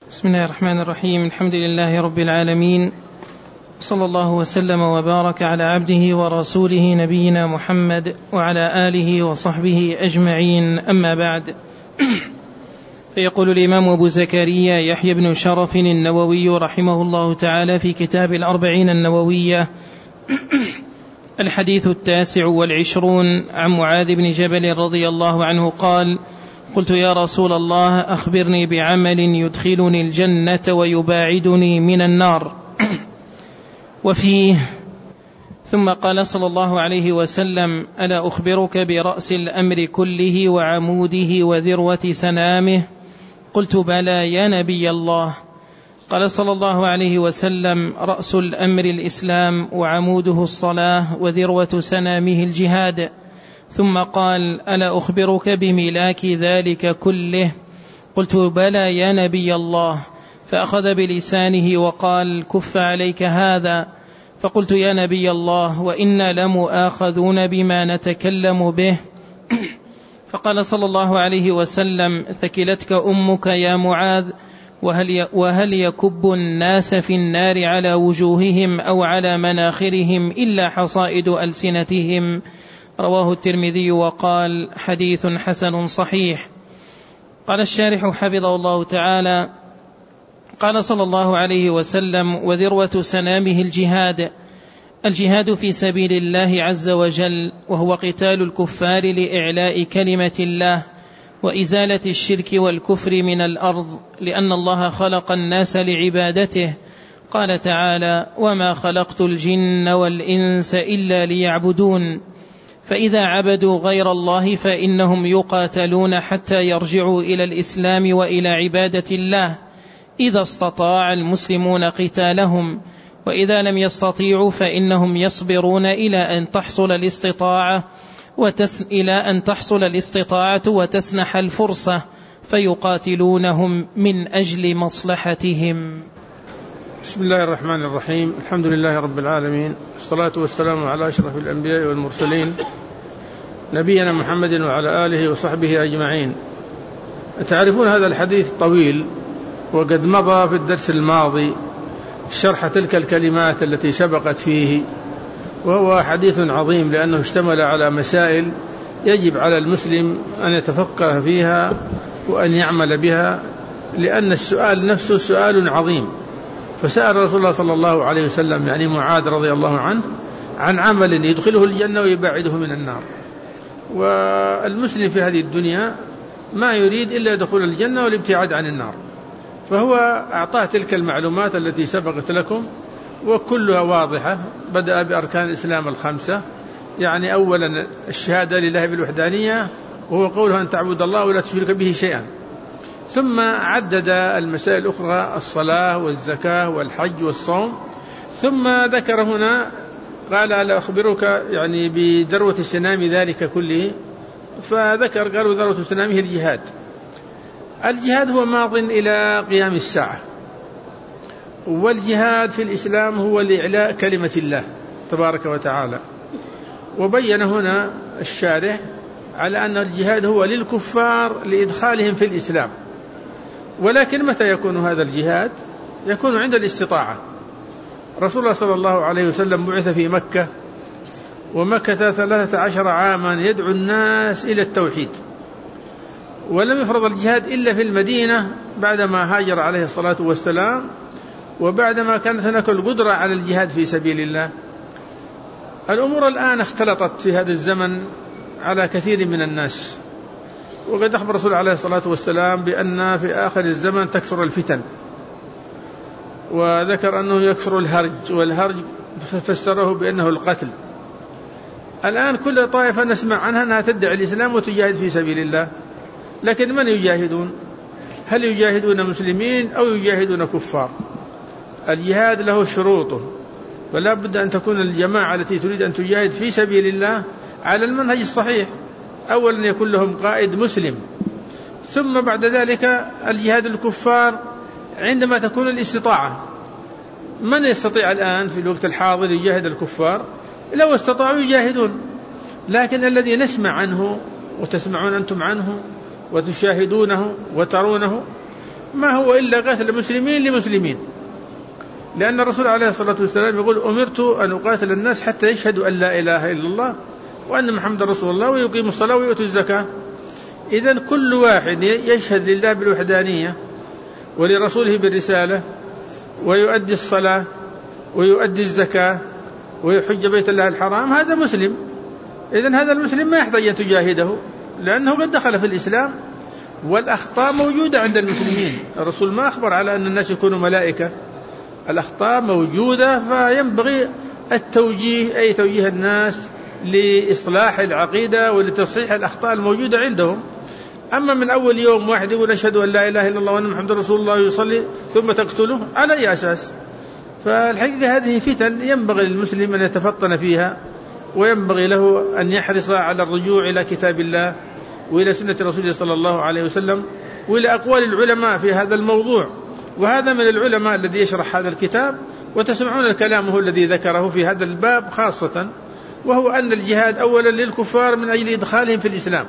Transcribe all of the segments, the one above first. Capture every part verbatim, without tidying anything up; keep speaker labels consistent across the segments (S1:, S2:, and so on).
S1: بسم الله الرحمن الرحيم. الحمد لله رب العالمين، صلى الله وسلم وبارك على عبده ورسوله نبينا محمد وعلى آله وصحبه أجمعين، أما بعد. فيقول الإمام أبو زكريا يحيى بن شرف النووي رحمه الله تعالى في كتاب الأربعين النووية: الحديث التاسع والعشرون، عن معاذ بن جبل رضي الله عنه قال: قلت يا رسول الله أخبرني بعمل يدخلني الجنة ويباعدني من النار. وفيه: ثم قال صلى الله عليه وسلم: ألا أخبرك برأس الأمر كله وعموده وذروة سنامه؟ قلت: بلى يا نبي الله. قال صلى الله عليه وسلم: رأس الأمر الإسلام، وعموده الصلاة، وذروة سنامه الجهاد. ثم قال: ألا أخبرك بملاك ذلك كله؟ قلت: بلى يا نبي الله. فأخذ بلسانه وقال: كف عليك هذا. فقلت: يا نبي الله، وإنا لمؤاخذون بما نتكلم به. فقال صلى الله عليه وسلم: ثكلتك أمك يا معاذ، وهل, وهل يكب الناس في النار على وجوههم أو على مناخرهم إلا حصائد ألسنتهم؟ رواه الترمذي وقال: حديث حسن صحيح. قال الشارح حفظه الله تعالى: قال صلى الله عليه وسلم: وذروة سنامه الجهاد. الجهاد في سبيل الله عز وجل، وهو قتال الكفار لإعلاء كلمة الله وإزالة الشرك والكفر من الأرض، لأن الله خلق الناس لعبادته. قال تعالى: وما خلقت الجن والإنس إلا ليعبدون. فإذا عبدوا غير الله فإنهم يقاتلون حتى يرجعوا إلى الإسلام وإلى عبادة الله، إذا استطاع المسلمون قتالهم، وإذا لم يستطيعوا فإنهم يصبرون إلى أن تحصل الاستطاعة وتس... إلى أن تحصل الاستطاعة وتسنح الفرصة، فيقاتلونهم من أجل مصلحتهم.
S2: بسم الله الرحمن الرحيم. الحمد لله رب العالمين، والصلاة والسلام على أشرف الأنبياء والمرسلين، نبينا محمد وعلى آله وصحبه أجمعين. تعرفون هذا الحديث طويل، وقد مضى في الدرس الماضي شرح تلك الكلمات التي سبقت فيه، وهو حديث عظيم لأنه اشتمل على مسائل يجب على المسلم أن يتفقه فيها وأن يعمل بها، لأن السؤال نفسه سؤال عظيم. فسأل رسول الله صلى الله عليه وسلم يعني معاذ رضي الله عنه عن عمل يدخله الجنة ويبعده من النار. والمسلم في هذه الدنيا ما يريد إلا دخول الجنة والابتعاد عن النار، فهو أعطاه تلك المعلومات التي سبقت لكم، وكلها واضحة. بدأ بأركان الإسلام الخمسة، يعني أولا الشهادة لله بالوحدانية، وهو قوله أن تعبد الله ولا تشرك به شيئا. ثم عدد المسائل الأخرى: الصلاة والزكاة والحج والصوم. ثم ذكر هنا قال: ألا أخبرك يعني بذروة سنام ذلك كله؟ فذكر قالوا: ذروة سنامه الجهاد. الجهاد هو ماض إلى قيام الساعة، والجهاد في الإسلام هو لإعلاء كلمة الله تبارك وتعالى. وبين هنا الشارح على أن الجهاد هو للكفار لإدخالهم في الإسلام، ولكن متى يكون هذا الجهاد؟ يكون عند الاستطاعة. رسول الله صلى الله عليه وسلم بعث في مكة، ومكث ثلاثة عشر عاما يدعو الناس إلى التوحيد، ولم يفرض الجهاد إلا في المدينة بعدما هاجر عليه الصلاة والسلام، وبعدما كانت هناك القدرة على الجهاد في سبيل الله. الأمور الآن اختلطت في هذا الزمن على كثير من الناس، وقد أخبر رسول عليه الصلاة والسلام بأن في آخر الزمن تكثر الفتن، وذكر أنه يكثر الهرج، والهرج فسره بأنه القتل. الآن كل طائفة نسمع عنها أنها تدعي الإسلام وتجاهد في سبيل الله، لكن من يجاهدون؟ هل يجاهدون مسلمين أو يجاهدون كفار؟ الجهاد له شروطه، ولا بد أن تكون الجماعة التي تريد أن تجاهد في سبيل الله على المنهج الصحيح. أولا يكون لهم قائد مسلم، ثم بعد ذلك الجهاد الكفار عندما تكون الاستطاعة. من يستطيع الآن في الوقت الحاضر يجاهد الكفار؟ لو استطاعوا يجاهدون، لكن الذي نسمع عنه وتسمعون أنتم عنه وتشاهدونه وترونه ما هو إلا قتل مسلمين لمسلمين، لأن الرسول عليه الصلاة والسلام يقول أمرت أن أقاتل الناس حتى يشهدوا أن لا إله إلا الله وأن محمد رسول الله ويقيموا الصلاة ويؤتوا الزكاة. إذن كل واحد يشهد لله بالوحدانية ولرسوله بالرسالة ويؤدي الصلاة ويؤدي الزكاة ويحج بيت الله الحرام، هذا مسلم. إذن هذا المسلم ما يحتاج أن تجاهده لأنه قد دخل في الإسلام، والأخطاء موجودة عند المسلمين. الرسول ما أخبر على أن الناس يكونوا ملائكة، الأخطاء موجودة، فينبغي التوجيه، أي توجيه الناس لإصلاح العقيدة ولتصحيح الأخطاء الموجودة عندهم. أما من أول يوم واحد يقول أشهد أن لا إله إلا الله وأن محمد رسول الله ويصلي ثم تقتله، على أي أساس؟ فالحقيقة هذه فتن ينبغي للمسلم أن يتفطن فيها، وينبغي له أن يحرص على الرجوع إلى كتاب الله وإلى سنة رسوله صلى الله عليه وسلم وإلى أقوال العلماء في هذا الموضوع. وهذا من العلماء الذي يشرح هذا الكتاب، وتسمعون الكلام هو الذي ذكره في هذا الباب خاصة، وهو أن الجهاد أولا للكفار من أجل إدخالهم في الإسلام.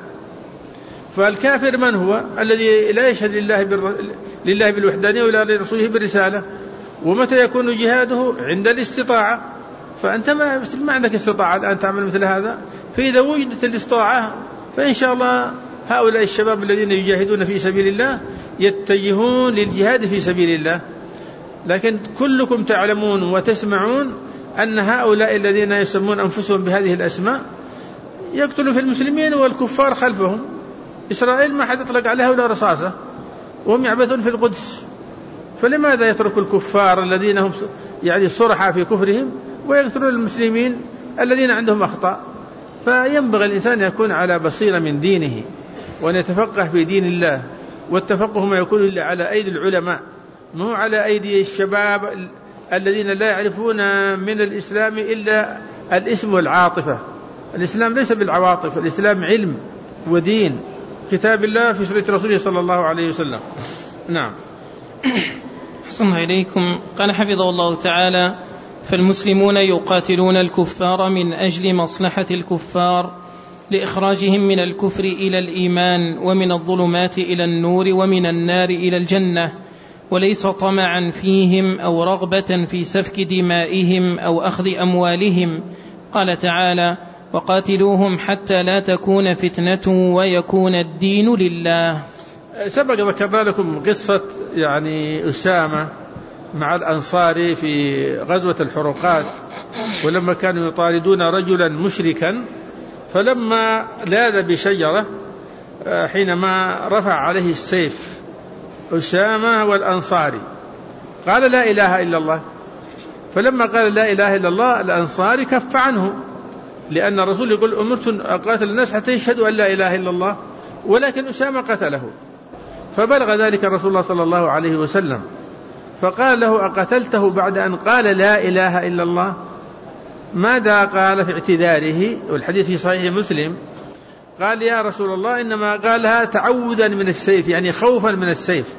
S2: فالكافر من هو؟ الذي لا يشهد لله, بر... لله بالوحدانية ولا لرسوله بالرسالة. ومتى يكون جهاده؟ عند الاستطاعة. فأنت ما, ما عندك استطاعة الآن تعمل مثل هذا، فإذا وجدت الاستطاعة فإن شاء الله هؤلاء الشباب الذين يجاهدون في سبيل الله يتجهون للجهاد في سبيل الله. لكن كلكم تعلمون وتسمعون أن هؤلاء الذين يسمون أنفسهم بهذه الأسماء يقتلون في المسلمين والكفار خلفهم. إسرائيل ما حد يطلق عليها ولا رصاصة وهم يعبثون في القدس، فلماذا يترك الكفار الذين هم يعني صرحا في كفرهم ويقتلون المسلمين الذين عندهم أخطاء؟ فينبغي الإنسان أن يكون على بصيرة من دينه وأن يتفقه في دين الله، والتفقه ما يكون إلا على أيدي العلماء، مو على أيدي الشباب الذين لا يعرفون من الإسلام إلا الاسم والعاطفة. الإسلام ليس بالعواطف، الإسلام علم ودين، كتاب الله في سنة رسوله صلى الله عليه وسلم. نعم.
S1: أحسن إليكم. قال حفظه الله تعالى: فالمسلمون يقاتلون الكفار من أجل مصلحة الكفار لإخراجهم من الكفر إلى الإيمان ومن الظلمات إلى النور ومن النار إلى الجنة، وليس طمعا فيهم أو رغبة في سفك دمائهم أو أخذ أموالهم. قال تعالى: وقاتلوهم حتى لا تكون فتنة ويكون الدين لله.
S2: سبق ذكرنا لكم قصة يعني أسامة مع الأنصار في غزوة الحروقات، ولما كانوا يطاردون رجلا مشركا، فلما لاذ بشجرة حينما رفع عليه السيف أسامة والأنصاري قال لا إله إلا الله، فلما قال لا إله إلا الله الأنصاري كف عنه، لأن الرسول يقول أمرت أن أقاتل الناس حتى يشهدوا أن لا إله إلا الله، ولكن أسامة قتله. فبلغ ذلك رسول الله صلى الله عليه وسلم فقال له: أقتلته بعد أن قال لا إله إلا الله؟ ماذا قال في اعتذاره؟ والحديث في صحيح مسلم. قال: يا رسول الله إنما قالها تعوذا من السيف، يعني خوفا من السيف.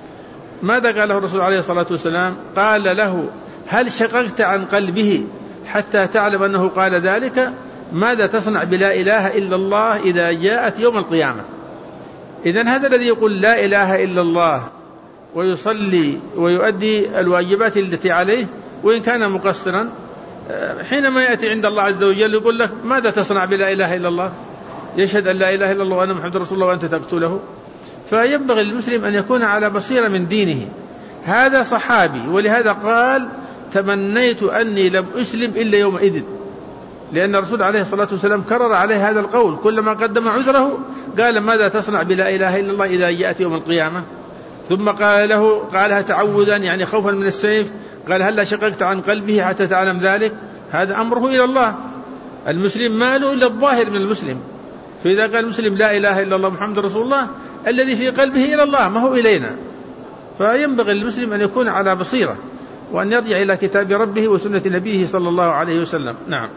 S2: ماذا قال له الرسول عليه الصلاة والسلام؟ قال له: هل شققت عن قلبه حتى تعلم أنه قال ذلك؟ ماذا تصنع بلا إله إلا الله إذا جاءت يوم القيامة؟ إذن هذا الذي يقول لا إله إلا الله ويصلي ويؤدي الواجبات التي عليه وإن كان مقصرا، حينما يأتي عند الله عز وجل يقول لك ماذا تصنع بلا إله إلا الله؟ يشهد أن لا إله إلا الله وأن محمد رسول الله وأنت تقتله. فينبغي للمسلم أن يكون على بصيرة من دينه. هذا صحابي، ولهذا قال: تمنيت أني لم أسلم إلا يومئذ، لأن الرسول عليه الصلاة والسلام كرر عليه هذا القول كلما قدم عذره قال: ماذا تصنع بلا إله إلا الله إذا جاءت يوم القيامة؟ ثم قال له قالها تعوذا يعني خوفا من السيف، قال: هل لا شققت عن قلبه حتى تعلم ذلك؟ هذا أمره إلى الله. المسلم ما له إلا الظاهر من المسلم، فإذا قال المسلم لا إله إلا الله محمد رسول الله الذي في قلبه إلى الله ما هو إلينا. فينبغي للمسلم أن يكون على بصيرة وأن يرجع إلى كتاب ربه وسنة نبيه صلى الله عليه وسلم. نعم.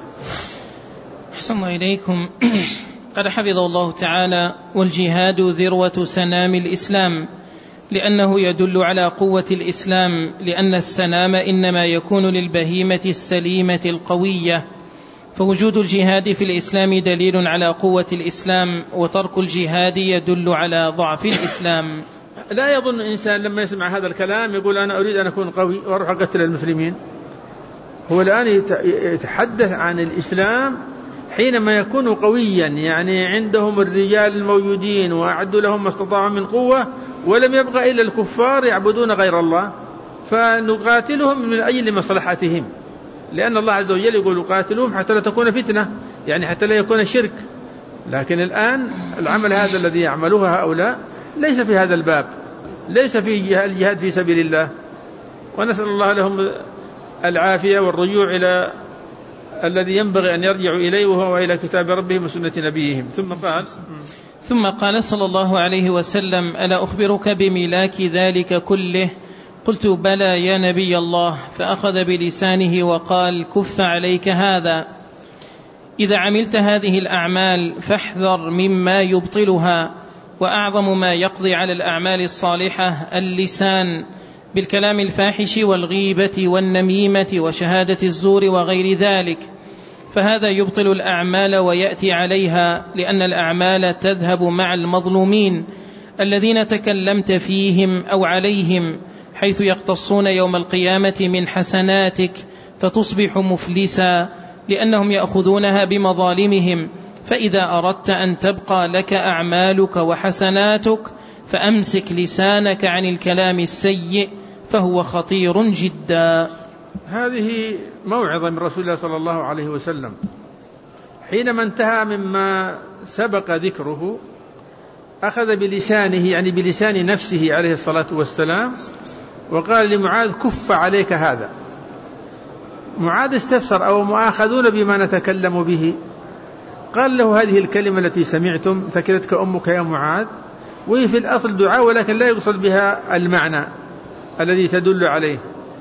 S1: أحسن الله إليكم. قد حفظه الله تعالى: والجهاد ذروة سنام الإسلام، لأنه يدل على قوة الإسلام، لأن السنام إنما يكون للبهيمة السليمة القوية، فوجود الجهاد في الإسلام دليل على قوة الإسلام، وترك الجهاد يدل على ضعف الإسلام.
S2: لا يظن إنسان لما يسمع هذا الكلام يقول أنا أريد أن أكون قوي وأروح أقتل المسلمين. هو الآن يتحدث عن الإسلام حينما يكون قويا، يعني عندهم الرجال الموجودين وأعدوا لهم ما استطاعوا من قوة، ولم يبقى إلا الكفار يعبدون غير الله، فنقاتلهم من أجل مصلحتهم، لأن الله عز وجل يقول قاتلوهم حتى لا تكون فتنة، يعني حتى لا يكون شرك. لكن الآن العمل هذا الذي يعملوه هؤلاء ليس في هذا الباب، ليس في الجهاد في سبيل الله، ونسأل الله لهم العافية والرجوع إلى الذي ينبغي أن يرجعوا إليه، وهو إلى كتاب ربهم وسنة نبيهم. ثم قال
S1: ثم قال صلى الله عليه وسلم: ألا أخبرك بملاك ذلك كله؟ قلت: بلى يا نبي الله. فأخذ بلسانه وقال: كف عليك هذا. إذا عملت هذه الأعمال فاحذر مما يبطلها، وأعظم ما يقضي على الأعمال الصالحة اللسان، بالكلام الفاحش والغيبة والنميمة وشهادة الزور وغير ذلك، فهذا يبطل الأعمال ويأتي عليها، لأن الأعمال تذهب مع المظلومين الذين تكلمت فيهم أو عليهم، حيث يقتصون يوم القيامة من حسناتك فتصبح مفلسا، لأنهم يأخذونها بمظالمهم. فإذا أردت أن تبقى لك أعمالك وحسناتك فأمسك لسانك عن الكلام السيء، فهو خطير جدا.
S2: هذه موعظة من رسول الله صلى الله عليه وسلم حينما انتهى مما سبق ذكره، أخذ بلسانه، يعني بلسان نفسه عليه الصلاة والسلام، وقال لمعاذ: كف عليك هذا. معاذ استفسر: أو مؤاخذون بما نتكلم به؟ قال له: هذه الكلمة التي سمعتم ثكلتك أمك يا معاذ، وهي في الأصل دعاء، ولكن لا يقصد بها المعنى الذي تدل عليه.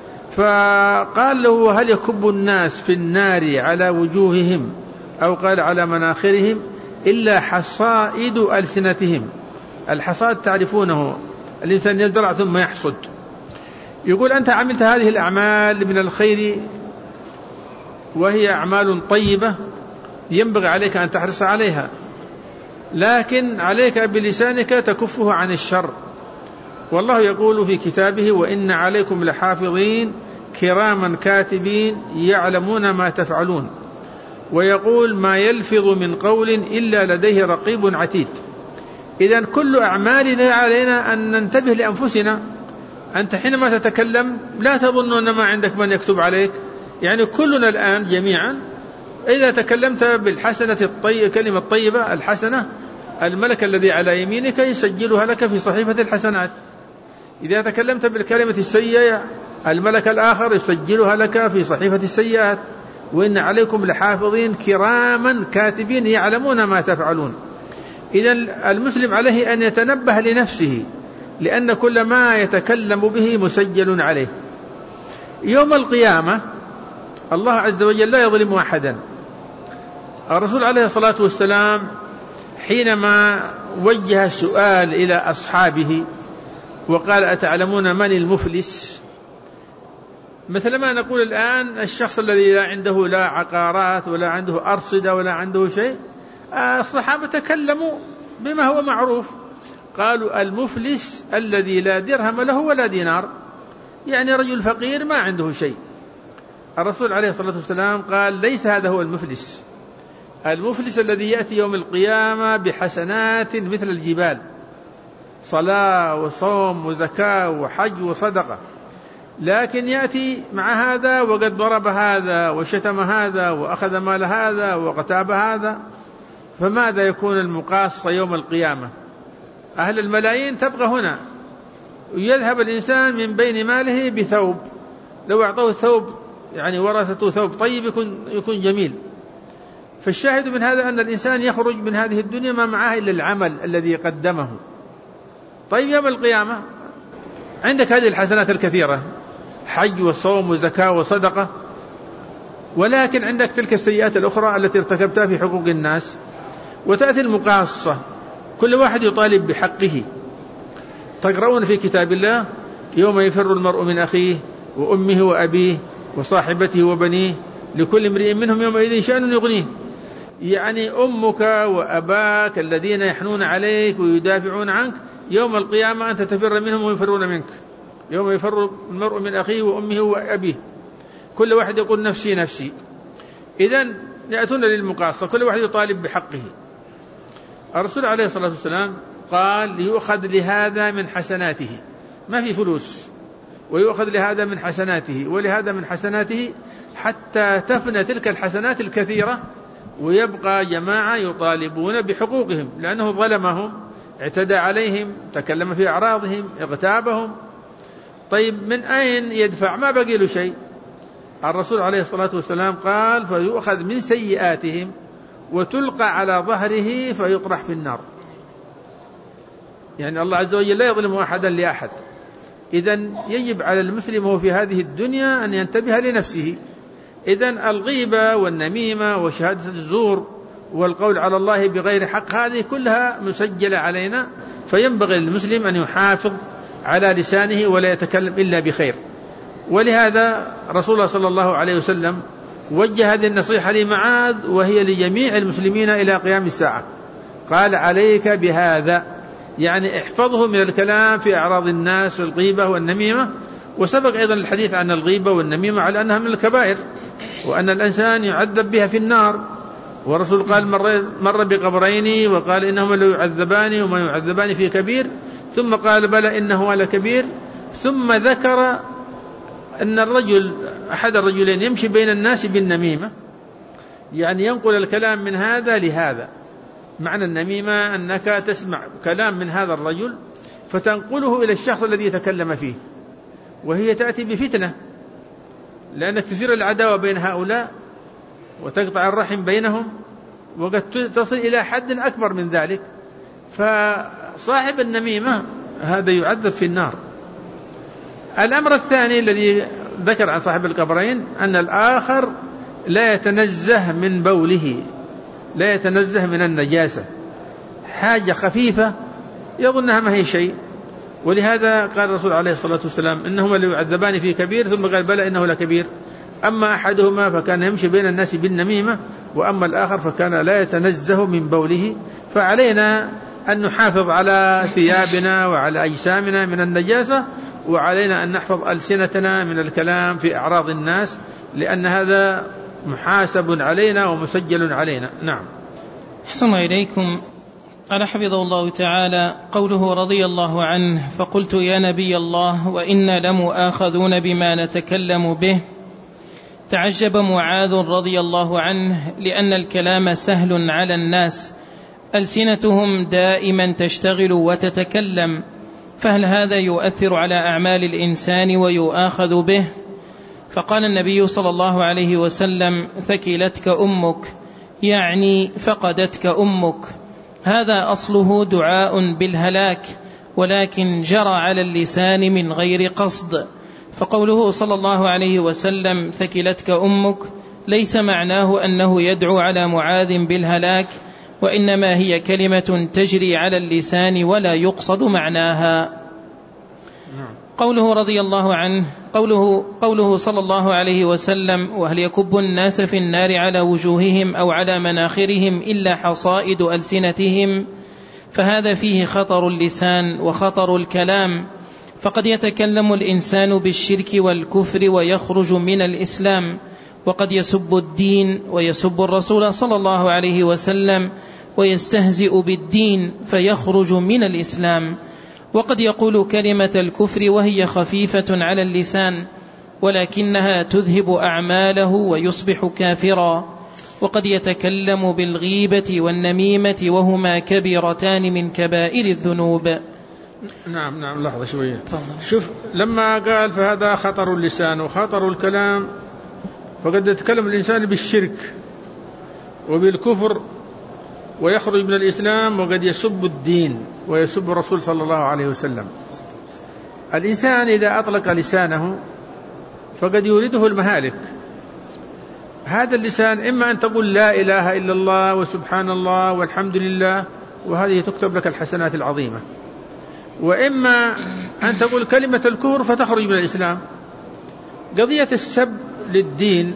S2: فقال له: هل يكب الناس في النار على وجوههم، أو قال على مناخرهم، إلا حصائد ألسنتهم؟ الحصاد تعرفونه، الإنسان يزرع ثم يحصد. يقول: أنت عملت هذه الأعمال من الخير وهي أعمال طيبة ينبغي عليك أن تحرص عليها، لكن عليك بلسانك تكفه عن الشر. والله يقول في كتابه: وإن عليكم لحافظين كراما كاتبين يعلمون ما تفعلون. ويقول: ما يلفظ من قول إلا لديه رقيب عتيد. إذن كل أعمالنا علينا أن ننتبه لأنفسنا. أنت حينما تتكلم لا تظن أن ما عندك من يكتب عليك، يعني كلنا الآن جميعا إذا تكلمت بالحسنة الطيبة، كلمة طيبة الحسنة، الملك الذي على يمينك يسجلها لك في صحيفة الحسنات. إذا تكلمت بالكلمة السيئة الملك الآخر يسجلها لك في صحيفة السيئات. وإن عليكم لحافظين كراما كاتبين يعلمون ما تفعلون. إذن المسلم عليه أن يتنبه لنفسه، لأن كل ما يتكلم به مسجل عليه. يوم القيامة الله عز وجل لا يظلم أحدا. الرسول عليه الصلاة والسلام حينما وجه السؤال إلى أصحابه وقال: أتعلمون من المفلس؟ مثل ما نقول الآن الشخص الذي لا عنده لا عقارات ولا عنده أرصدة ولا عنده شيء. الصحابة تكلموا بما هو معروف، قالوا: المفلس الذي لا درهم له ولا دينار، يعني رجل فقير ما عنده شيء. الرسول عليه الصلاة والسلام قال: ليس هذا هو المفلس. المفلس الذي يأتي يوم القيامة بحسنات مثل الجبال، صلاة وصوم وزكاة وحج وصدقة، لكن يأتي مع هذا وقد ضرب هذا وشتم هذا وأخذ مال هذا وقتاب هذا، فماذا يكون المقاص يوم القيامة؟ أهل الملايين تبقى هنا، ويذهب الإنسان من بين ماله بثوب، لو أعطوه ثوب يعني ورثته ثوب طيب يكون, يكون جميل. فالشاهد من هذا أن الإنسان يخرج من هذه الدنيا ما معه إلا العمل الذي قدمه. طيب يوم القيامة عندك هذه الحسنات الكثيرة، حج وصوم وزكاة وصدقة، ولكن عندك تلك السيئات الأخرى التي ارتكبتها في حقوق الناس، وتأتي المقاصة، كل واحد يطالب بحقه. تقرؤون في كتاب الله: يوم يفر المرء من أخيه وأمه وأبيه وصاحبته وبنيه لكل امرئ منهم يومئذ شأن يغنيه. يعني أمك وأباك الذين يحنون عليك ويدافعون عنك يوم القيامة أنت تفر منهم ويفرون منك، يوم يفر المرء من أخيه وأمه وأبيه، كل واحد يقول نفسي نفسي. إذن يأتون للمقاصة، كل واحد يطالب بحقه. الرسول عليه الصلاة والسلام قال يؤخذ لهذا من حسناته، ما في فلوس، ويؤخذ لهذا من حسناته ولهذا من حسناته، حتى تفنى تلك الحسنات الكثيرة ويبقى جماعة يطالبون بحقوقهم، لأنه ظلمهم، اعتدى عليهم، تكلم في أعراضهم، اغتابهم. طيب من أين يدفع؟ ما بقي له شيء. الرسول عليه الصلاة والسلام قال فيؤخذ من سيئاتهم وتلقى على ظهره فيطرح في النار. يعني الله عز وجل لا يظلم أحدا لأحد. إذن يجب على المسلم وهو في هذه الدنيا أن ينتبه لنفسه. إذن الغيبة والنميمة وشهادة الزور والقول على الله بغير حق هذه كلها مسجلة علينا، فينبغي للمسلم أن يحافظ على لسانه ولا يتكلم إلا بخير. ولهذا رسول الله صلى الله عليه وسلم وجه هذه النصيحة لمعاذ وهي لجميع المسلمين إلى قيام الساعة، قال عليك بهذا، يعني احفظه من الكلام في أعراض الناس والغيبة والنميمة. وسبق أيضا الحديث عن الغيبة والنميمة على أنها من الكبائر وأن الإنسان يعذب بها في النار. والرسول قال مر, مر بقبرين وقال إنهما لا يعذبان وما يعذبان في كبير، ثم قال بلى إنه لكبير، ثم ذكر أن الرجل أحد الرجلين يمشي بين الناس بالنميمة، يعني ينقل الكلام من هذا لهذا. معنى النميمة أنك تسمع كلام من هذا الرجل فتنقله إلى الشخص الذي يتكلم فيه، وهي تأتي بفتنة، لأنك تثير العداوة بين هؤلاء وتقطع الرحم بينهم، وقد تصل إلى حد أكبر من ذلك. فصاحب النميمة هذا يعذب في النار. الأمر الثاني الذي ذكر عن صاحب القبرين أن الآخر لا يتنزه من بوله، لا يتنزه من النجاسة، حاجة خفيفة يظنها ما هي شيء. ولهذا قال الرسول عليه الصلاة والسلام إنهما ليعذبان في كبير، ثم قال بلى إنه لكبير. أما أحدهما فكان يمشي بين الناس بالنميمة، وأما الآخر فكان لا يتنزه من بوله. فعلينا أن نحافظ على ثيابنا وعلى أجسامنا من النجاسة، وعلينا أن نحفظ ألسنتنا من الكلام في أعراض الناس، لأن هذا محاسب علينا ومسجل علينا. نعم.
S1: أحسن إليكم. قال حفظه الله تعالى قوله رضي الله عنه فقلت يا نبي الله وإنا لمؤاخذون بما نتكلم به. تعجب معاذ رضي الله عنه لأن الكلام سهل على الناس، ألسنتهم دائما تشتغل وتتكلم، فهل هذا يؤثر على أعمال الإنسان ويؤاخذ به؟ فقال النبي صلى الله عليه وسلم ثكلتك أمك، يعني فقدتك أمك. هذا أصله دعاء بالهلاك، ولكن جرى على اللسان من غير قصد. فقوله صلى الله عليه وسلم ثكلتك أمك ليس معناه أنه يدعو على معاذ بالهلاك، وإنما هي كلمة تجري على اللسان ولا يقصد معناها. قوله رضي الله عنه قوله, قوله صلى الله عليه وسلم وهل يكب الناس في النار على وجوههم أو على مناخرهم إلا حصائد ألسنتهم، فهذا فيه خطر اللسان وخطر الكلام. فقد يتكلم الإنسان بالشرك والكفر ويخرج من الإسلام، وقد يسب الدين ويسب الرسول صلى الله عليه وسلم ويستهزئ بالدين فيخرج من الإسلام، وقد يقول كلمة الكفر وهي خفيفة على اللسان ولكنها تذهب أعماله ويصبح كافرا، وقد يتكلم بالغيبة والنميمة وهما كبيرتان من كبائر الذنوب.
S2: نعم نعم لحظة شوية. شوف لما قال فهذا خطر اللسان وخطر الكلام، فقد يتكلم الإنسان بالشرك وبالكفر ويخرج من الإسلام، وقد يسب الدين ويسب الرسول صلى الله عليه وسلم. الإنسان إذا أطلق لسانه فقد يورده المهالك. هذا اللسان إما أن تقول لا إله إلا الله وسبحان الله والحمد لله، وهذه تكتب لك الحسنات العظيمة، وإما أن تقول كلمة الكفر فتخرج من الإسلام. قضية السب للدين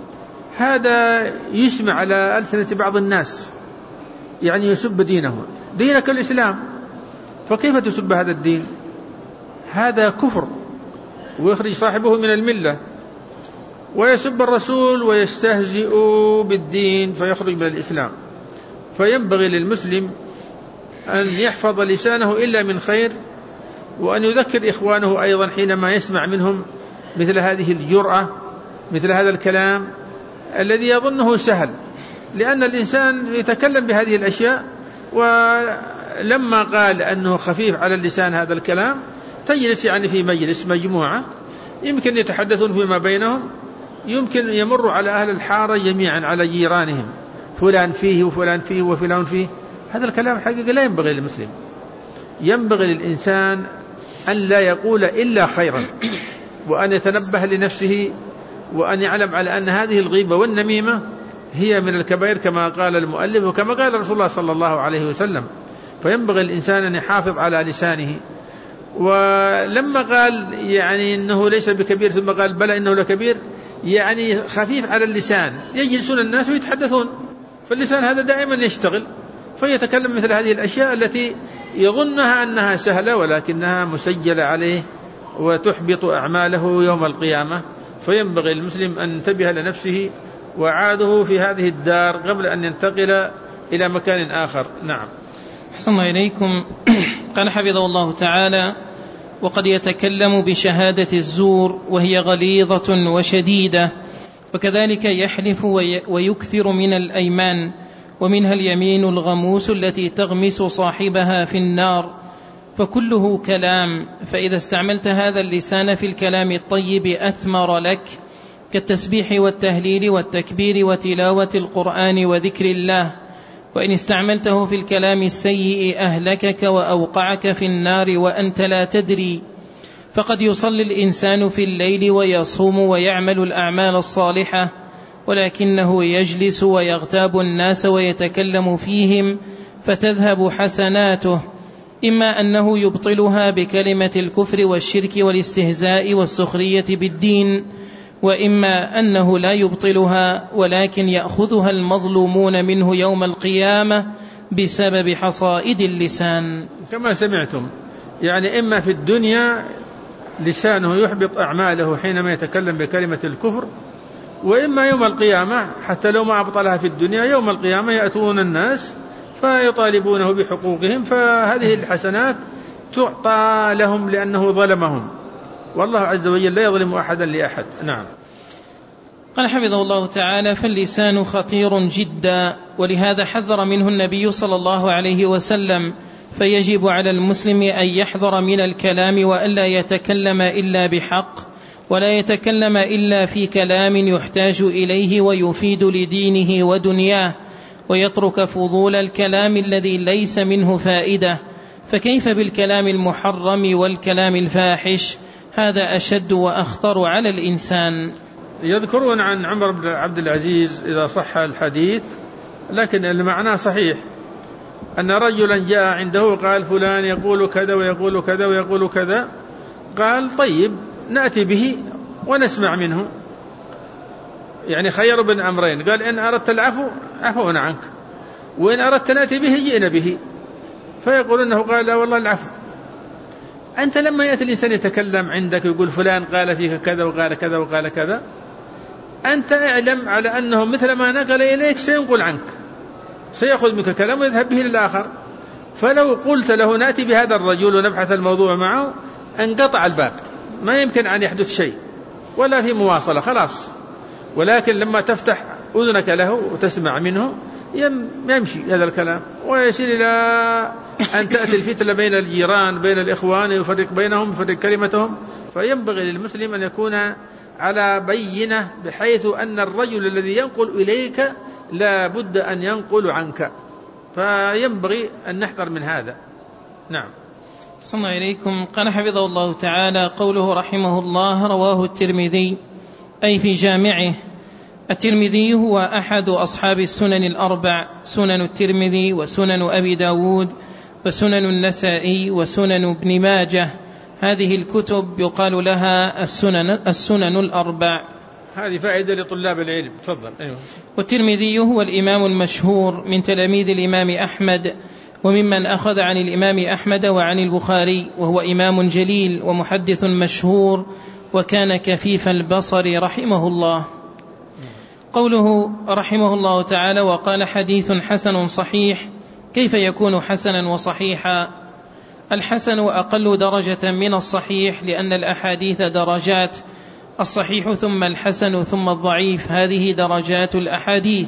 S2: هذا يسمع على ألسنة بعض الناس، يعني يسب دينه، دينك الإسلام، فكيف تسب هذا الدين؟ هذا كفر ويخرج صاحبه من الملة، ويسب الرسول ويستهزئ بالدين فيخرج من الإسلام. فينبغي للمسلم أن يحفظ لسانه إلا من خير، وأن يذكر إخوانه أيضا حينما يسمع منهم مثل هذه الجرأة، مثل هذا الكلام الذي يظنه سهل، لأن الإنسان يتكلم بهذه الأشياء. ولما قال أنه خفيف على اللسان هذا الكلام، تجلس يعني في مجلس مجموعة يمكن يتحدثون فيما بينهم، يمكن يمر على أهل الحارة جميعا على جيرانهم، فلان فيه وفلان فيه وفلان فيه. هذا الكلام حقيقة لا ينبغي للمسلم. ينبغي للإنسان أن لا يقول إلا خيرا، وأن يتنبه لنفسه، وأن يعلم على أن هذه الغيبة والنميمة هي من الكبائر كما قال المؤلف وكما قال رسول الله صلى الله عليه وسلم. فينبغي الإنسان أن يحافظ على لسانه. ولما قال يعني إنه ليس بكبير ثم قال بلى إنه لكبير، يعني خفيف على اللسان، يجلسون الناس ويتحدثون، فاللسان هذا دائما يشتغل فيتكلم مثل هذه الأشياء التي يظنها أنها سهلة ولكنها مسجلة عليه وتحبط أعماله يوم القيامة. فينبغي المسلم أن ينتبه لنفسه وعاده في هذه الدار قبل أن ينتقل إلى مكان آخر. نعم.
S1: أحسن الله إليكم. قال حفظه الله تعالى: وقد يتكلم بشهادة الزور وهي غليظة وشديدة، وكذلك يحلف ويكثر من الأيمان، ومنها اليمين الغموس التي تغمس صاحبها في النار، فكله كلام. فإذا استعملت هذا اللسان في الكلام الطيب أثمر لك، كالتسبيح والتهليل والتكبير وتلاوة القرآن وذكر الله. وإن استعملته في الكلام السيء أهلكك وأوقعك في النار وأنت لا تدري. فقد يصلي الإنسان في الليل ويصوم ويعمل الأعمال الصالحة، ولكنه يجلس ويغتاب الناس ويتكلم فيهم فتذهب حسناته، إما أنه يبطلها بكلمة الكفر والشرك والاستهزاء والسخرية بالدين، وإما أنه لا يبطلها ولكن يأخذها المظلومون منه يوم القيامة بسبب حصائد اللسان.
S2: كما سمعتم، يعني إما في الدنيا لسانه يحبط أعماله حينما يتكلم بكلمة الكفر، وإما يوم القيامة حتى لو ما أبطلها في الدنيا يوم القيامة يأتون الناس فيطالبونه بحقوقهم، فهذه الحسنات تعطى لهم لأنه ظلمهم، والله عز وجل لا يظلم أحدا لأحد. نعم.
S1: قال حفظه الله تعالى: فاللسان خطير جدا، ولهذا حذر منه النبي صلى الله عليه وسلم، فيجب على المسلم أن يحذر من الكلام وألا يتكلم إلا بحق، ولا يتكلم إلا في كلام يحتاج إليه ويفيد لدينه ودنياه، ويترك فضول الكلام الذي ليس منه فائدة. فكيف بالكلام المحرم والكلام الفاحش؟ هذا أشد وأخطر على الإنسان.
S2: يذكرون عن عمر بن عبد العزيز إذا صح الحديث، لكن المعنى صحيح، أن رجلا جاء عنده وقال فلان يقول كذا ويقول كذا ويقول كذا، قال طيب نأتي به ونسمع منه، يعني خير بين أمرين، قال إن أردت العفو عفونا عنك، وإن أردت نأتي به جئنا به. فيقول أنه قال لا والله العفو. أنت لما يأتي الإنسان يتكلم عندك ويقول فلان قال فيك كذا وقال كذا وقال كذا، أنت اعلم على أنه مثل ما نقل إليك سينقل عنك، سيأخذ منك كلام ويذهب به للآخر. فلو قلت له نأتي بهذا الرجل ونبحث الموضوع معه انقطع الباب، ما يمكن أن يحدث شيء ولا في مواصلة، خلاص. ولكن لما تفتح أذنك له وتسمع منه يمشي هذا الكلام ويصير إلى أن تأتي الفتنة بين الجيران بين الإخوان، يفرق بينهم يفرق كلمتهم. فينبغي للمسلم أن يكون على بينة، بحيث أن الرجل الذي ينقل إليك لا بد أن ينقل عنك، فينبغي أن نحذر من هذا. نعم.
S1: صلى الله إليكم. قال حفظه الله تعالى: قوله رحمه الله رواه الترمذي أي في جامعه. الترمذي هو أحد أصحاب السنن الأربع، سنن الترمذي وسنن أبي داود وسنن النسائي وسنن ابن ماجه. هذه الكتب يقال لها السنن, السنن الأربع.
S2: هذه فائدة لطلاب العلم. تفضل. أيوة.
S1: والترمذي هو الإمام المشهور من تلاميذ الإمام أحمد، وممن أخذ عن الإمام أحمد وعن البخاري، وهو إمام جليل ومحدث مشهور وكان كفيف البصر رحمه الله. قوله رحمه الله تعالى: وقال حديث حسن صحيح، كيف يكون حسنا وصحيحا؟ الحسن أقل درجة من الصحيح، لأن الأحاديث درجات، الصحيح ثم الحسن ثم الضعيف، هذه درجات الأحاديث.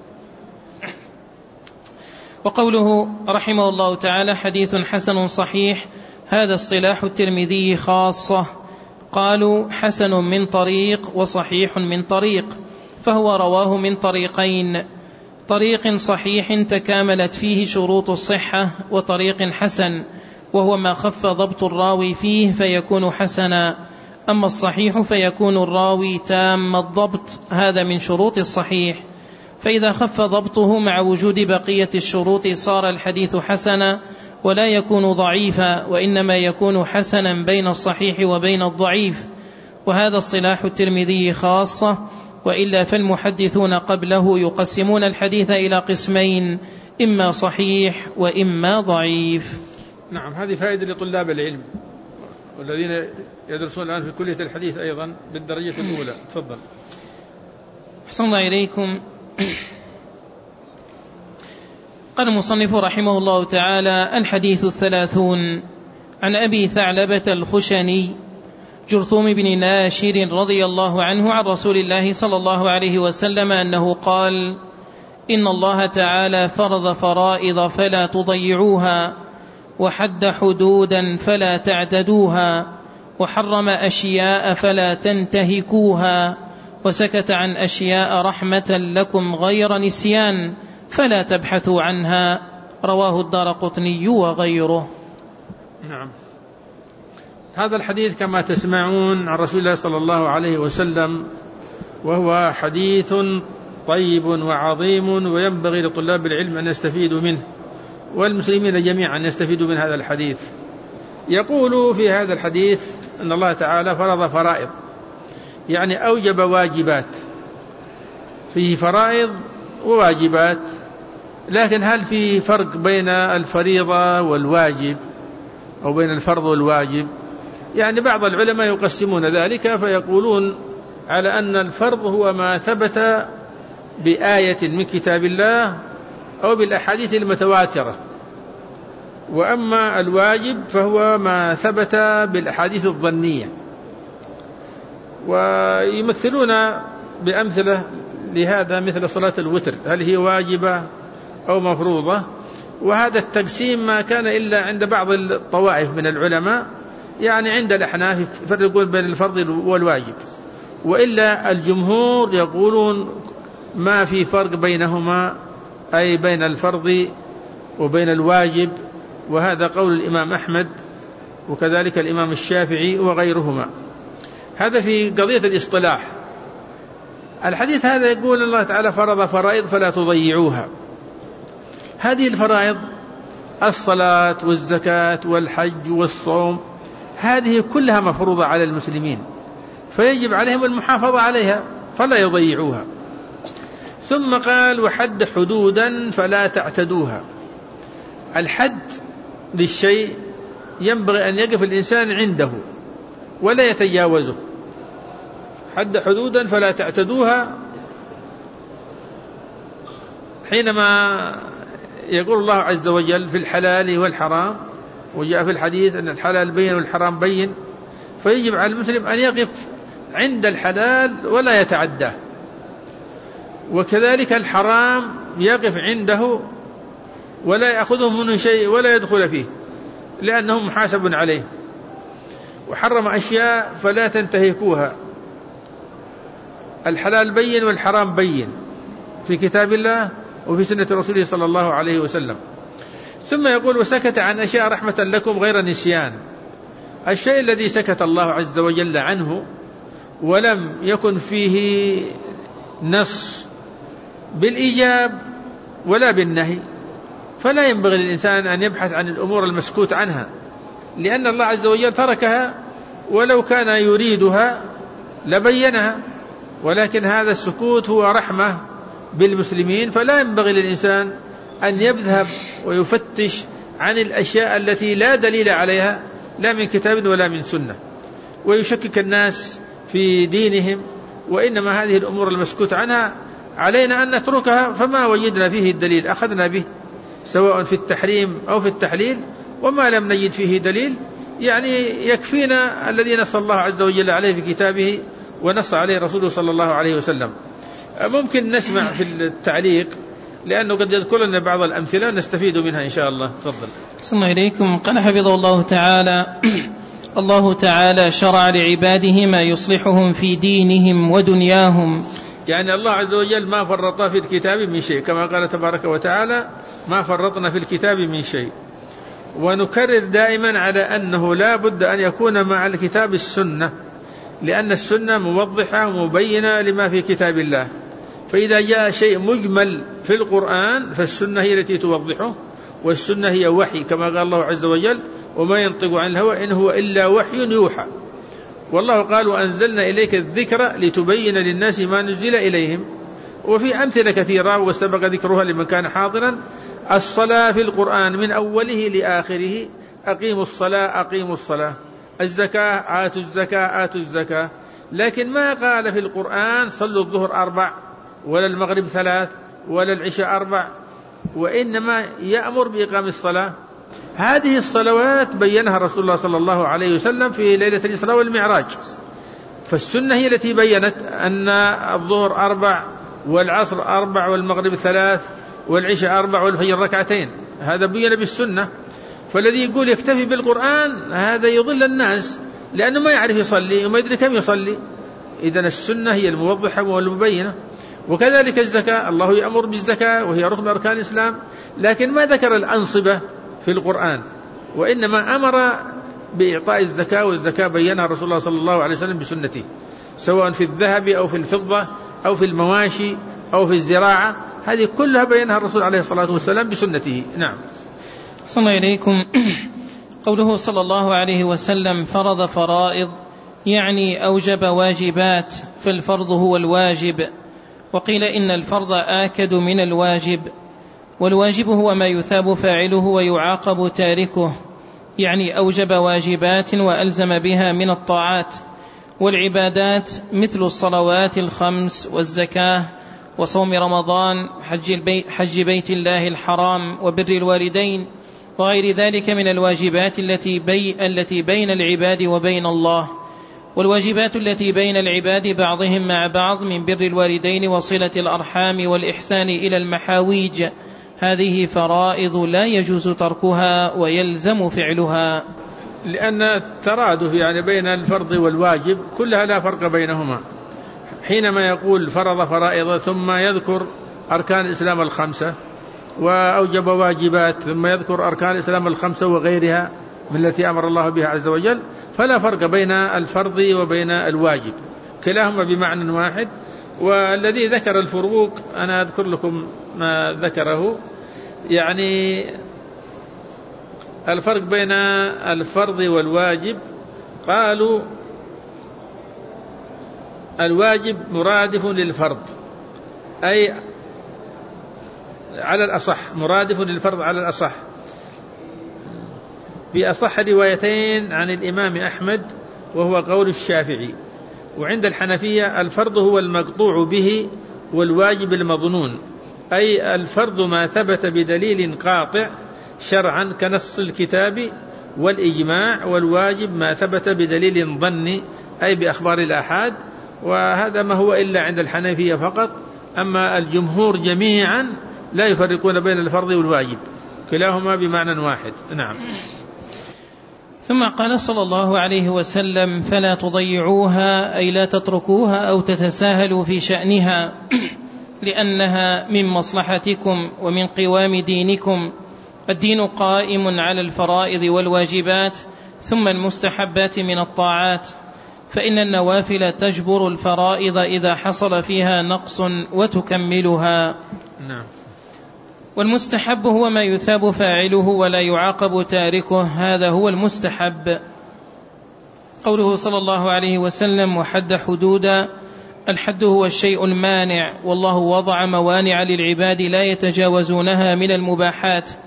S1: وقوله رحمه الله تعالى حديث حسن صحيح، هذا اصطلاح الترمذي خاصة، قالوا حسن من طريق وصحيح من طريق، فهو رواه من طريقين: طريق صحيح تكاملت فيه شروط الصحة، وطريق حسن وهو ما خف ضبط الراوي فيه فيكون حسنا. أما الصحيح فيكون الراوي تام الضبط، هذا من شروط الصحيح، فإذا خف ضبطه مع وجود بقية الشروط صار الحديث حسنا، ولا يكون ضعيفا، وإنما يكون حسنا بين الصحيح وبين الضعيف. وهذا اصطلاح الترمذي خاصة، وإلا فالمحدثون قبله يقسمون الحديث إلى قسمين: إما صحيح وإما ضعيف.
S2: نعم، هذه فائدة لطلاب العلم والذين يدرسون الآن في كلية الحديث أيضا بالدرجة الأولى. تفضل.
S1: أحسن الله إليكم. قال المصنف رحمه الله تعالى: الحديث الثلاثون. عن أبي ثعلبة الخشني جرثوم بن ناشر رضي الله عنه عن رسول الله صلى الله عليه وسلم أنه قال: إن الله تعالى فرض فرائض فلا تضيعوها، وحد حدودا فلا تعتدوها، وحرم أشياء فلا تنتهكوها، وسكت عن أشياء رحمة لكم غير نسيان فلا تبحثوا عنها. رواه الدارقطني وغيره.
S2: نعم، هذا الحديث كما تسمعون عن رسول الله صلى الله عليه وسلم، وهو حديث طيب وعظيم، وينبغي لطلاب العلم أن يستفيدوا منه، والمسلمين جميعا يستفيدوا من هذا الحديث. يقول في هذا الحديث أن الله تعالى فرض فرائض، يعني أوجب واجبات، فيه فرائض وواجبات، لكن هل في فرق بين الفريضة والواجب أو بين الفرض والواجب؟ يعني بعض العلماء يقسمون ذلك فيقولون على أن الفرض هو ما ثبت بآية من كتاب الله أو بالأحاديث المتواترة، وأما الواجب فهو ما ثبت بالأحاديث الظنية. ويمثلون بأمثلة لهذا مثل صلاة الوتر، هل هي واجبة أو مفروضة؟ وهذا التقسيم ما كان إلا عند بعض الطوائف من العلماء، يعني عند الأحناف يفرقون بين الفرض والواجب، وإلا الجمهور يقولون ما في فرق بينهما، أي بين الفرض وبين الواجب، وهذا قول الإمام أحمد وكذلك الإمام الشافعي وغيرهما. هذا في قضية الاصطلاح. الحديث هذا يقول الله تعالى فرض فرائض فلا تضيعوها. هذه الفرائض الصلاة والزكاة والحج والصوم، هذه كلها مفروضة على المسلمين، فيجب عليهم المحافظة عليها فلا يضيعوها. ثم قال وحد حدودا فلا تعتدوها. الحد للشيء ينبغي أن يقف الإنسان عنده ولا يتجاوزه. حد حدودا فلا تعتدوها، حينما يقول الله عز وجل في الحلال والحرام، وجاء في الحديث أن الحلال بين والحرام بين، فيجب على المسلم أن يقف عند الحلال ولا يتعداه، وكذلك الحرام يقف عنده ولا يأخذه منه شيء ولا يدخل فيه لأنه محاسب عليه. وحرم أشياء فلا تنتهكوها. الحلال بين والحرام بين في كتاب الله وفي سنة رسوله صلى الله عليه وسلم. ثم يقول وسكت عن أشياء رحمة لكم غير نسيان. الشيء الذي سكت الله عز وجل عنه ولم يكن فيه نص بالإيجاب ولا بالنهي، فلا ينبغي للإنسان أن يبحث عن الأمور المسكوت عنها، لأن الله عز وجل تركها، ولو كان يريدها لبينها، ولكن هذا السكوت هو رحمة بالمسلمين، فلا ينبغي للإنسان أن يذهب ويفتش عن الأشياء التي لا دليل عليها لا من كتاب ولا من سنة، ويشكك الناس في دينهم. وإنما هذه الأمور المسكوت عنها علينا أن نتركها، فما وجدنا فيه الدليل أخذنا به سواء في التحريم أو في التحليل، وما لم نجد فيه دليل يعني يكفينا الذي نص الله عز وجل عليه في كتابه ونص عليه رسوله صلى الله عليه وسلم. ممكن نسمع في التعليق لأنه قد يذكر لنا بعض الأمثلة نستفيد منها إن شاء الله. تفضل.
S1: صلى الله إليكم. قال حفظه الله تعالى: الله تعالى شرع لعباده ما يصلحهم في دينهم ودنياهم.
S2: يعني الله عز وجل ما فرط في الكتاب من شيء، كما قال تبارك وتعالى: ما فرطنا في الكتاب من شيء. ونكرر دائما على أنه لا بد أن يكون مع الكتاب السنة، لأن السنة موضحة ومبينة لما في كتاب الله. فإذا جاء شيء مجمل في القرآن فالسنة هي التي توضحه، والسنة هي وحي، كما قال الله عز وجل: وما ينطق عن الهوى إن هو إلا وحي يوحى. والله قال: وأنزلنا إليك الذكر لتبين للناس ما نزل إليهم. وفي أمثلة كثيرة وسبق ذكرها لمن كان حاضرا. الصلاة في القرآن من أوله لآخره: أقيموا الصلاة أقيموا الصلاة، الزكاة آتوا الزكاة آتوا الزكاة. لكن ما قال في القرآن: صلوا الظهر أربع، ولا المغرب ثلاث، ولا العشاء أربع، وإنما يأمر بإقام الصلاة. هذه الصلوات بينها رسول الله صلى الله عليه وسلم في ليلة الإسراء والمعراج. فالسنة هي التي بيّنت أن الظهر أربع، والعصر أربع، والمغرب ثلاث، والعشاء أربع، والفجر ركعتين. هذا بيّن بالسنة. فالذي يقول يكتفي بالقرآن هذا يضل الناس، لأنه ما يعرف يصلي وما يدري كم يصلي. إذن السنة هي الموضحة والمبينة. وكذلك الزكاة، الله يأمر بالزكاة وهي ركن أركان الإسلام، لكن ما ذكر الأنصبة في القرآن، وإنما أمر بإعطاء الزكاة، والزكاة بيّنها رسول الله صلى الله عليه وسلم بسنته، سواء في الذهب أو في الفضة أو في المواشي أو في الزراعة، هذه كلها بيّنها الرسول عليه الصلاة والسلام بسنته. نعم.
S1: صلى الله إليكم. قوله صلى الله عليه وسلم: فرض فرائض، يعني أوجب واجبات، فالفرض هو الواجب. وقيل إن الفرض آكد من الواجب، والواجب هو ما يثاب فاعله ويعاقب تاركه، يعني أوجب واجبات وألزم بها من الطاعات. والعبادات مثل الصلوات الخمس والزكاة وصوم رمضان، حج, البيت حج بيت الله الحرام، وبر الوالدين، وغير ذلك من الواجبات التي, بي التي بين العباد وبين الله. والواجبات التي بين العباد بعضهم مع بعض من بر الوالدين وصلة الأرحام والإحسان إلى المحاويج، هذه فرائض لا يجوز تركها ويلزم فعلها.
S2: لأن الترادف يعني بين الفرض والواجب كلها لا فرق بينهما. حينما يقول فرض فرائض ثم يذكر أركان الإسلام الخمسة وأوجب واجبات ثم يذكر أركان الإسلام الخمسة وغيرها من التي أمر الله بها عز وجل، فلا فرق بين الفرض وبين الواجب، كلاهما بمعنى واحد. والذي ذكر الفروق أنا أذكر لكم ما ذكره. يعني الفرق بين الفرض والواجب، قالوا الواجب مرادف للفرض، أي على الأصح مرادف للفرض على الأصح، بأصح روايتين عن الإمام أحمد وهو قول الشافعي. وعند الحنفية الفرض هو المقطوع به، والواجب المظنون، أي الفرض ما ثبت بدليل قاطع شرعا كنص الكتاب والإجماع، والواجب ما ثبت بدليل ظني أي بأخبار الآحاد. وهذا ما هو إلا عند الحنفية فقط، أما الجمهور جميعا لا يفرقون بين الفرض والواجب، كلاهما بمعنى واحد. نعم.
S1: ثم قال صلى الله عليه وسلم: فلا تضيعوها، أي لا تتركوها أو تتساهلوا في شأنها، لأنها من مصلحتكم ومن قوام دينكم. الدين قائم على الفرائض والواجبات، ثم المستحبات من الطاعات، فإن النوافل تجبر الفرائض إذا حصل فيها نقص وتكملها.
S2: نعم.
S1: والمستحب هو ما يثاب فاعله ولا يعاقب تاركه، هذا هو المستحب. قوله صلى الله عليه وسلم: وحد حدودا، الحد هو الشيء المانع، والله وضع موانع للعباد لا يتجاوزونها من المباحات،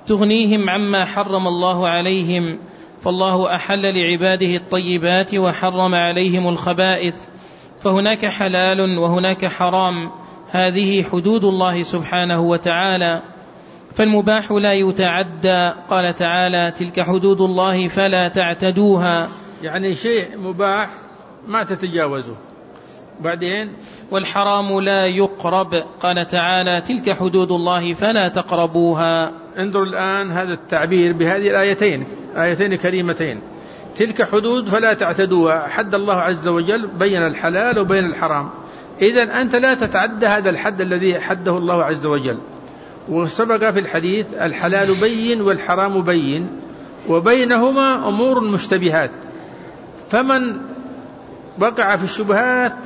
S1: تغنيهم عما حرم الله عليهم، فالله أحل لعباده الطيبات وحرم عليهم الخبائث، فهناك حلال وهناك حرام، هذه حدود الله سبحانه وتعالى. فالمباح لا يتعدى، قال تعالى: تلك حدود الله فلا تعتدوها،
S2: يعني شيء مباح ما تتجاوزه. بعدين:
S1: والحرام لا يقرب، قال تعالى: تلك حدود الله فلا تقربوها.
S2: انظروا الآن هذا التعبير بهذه الآيتين، آيتين كريمتين: تلك حدود فلا تعتدوها، حد الله عز وجل، بين الحلال وبين الحرام. إذن أنت لا تتعدى هذا الحد الذي حده الله عز وجل. وسبق في الحديث: الحلال بين والحرام بين، وبينهما أمور مشتبهات، فمن وقع في الشبهات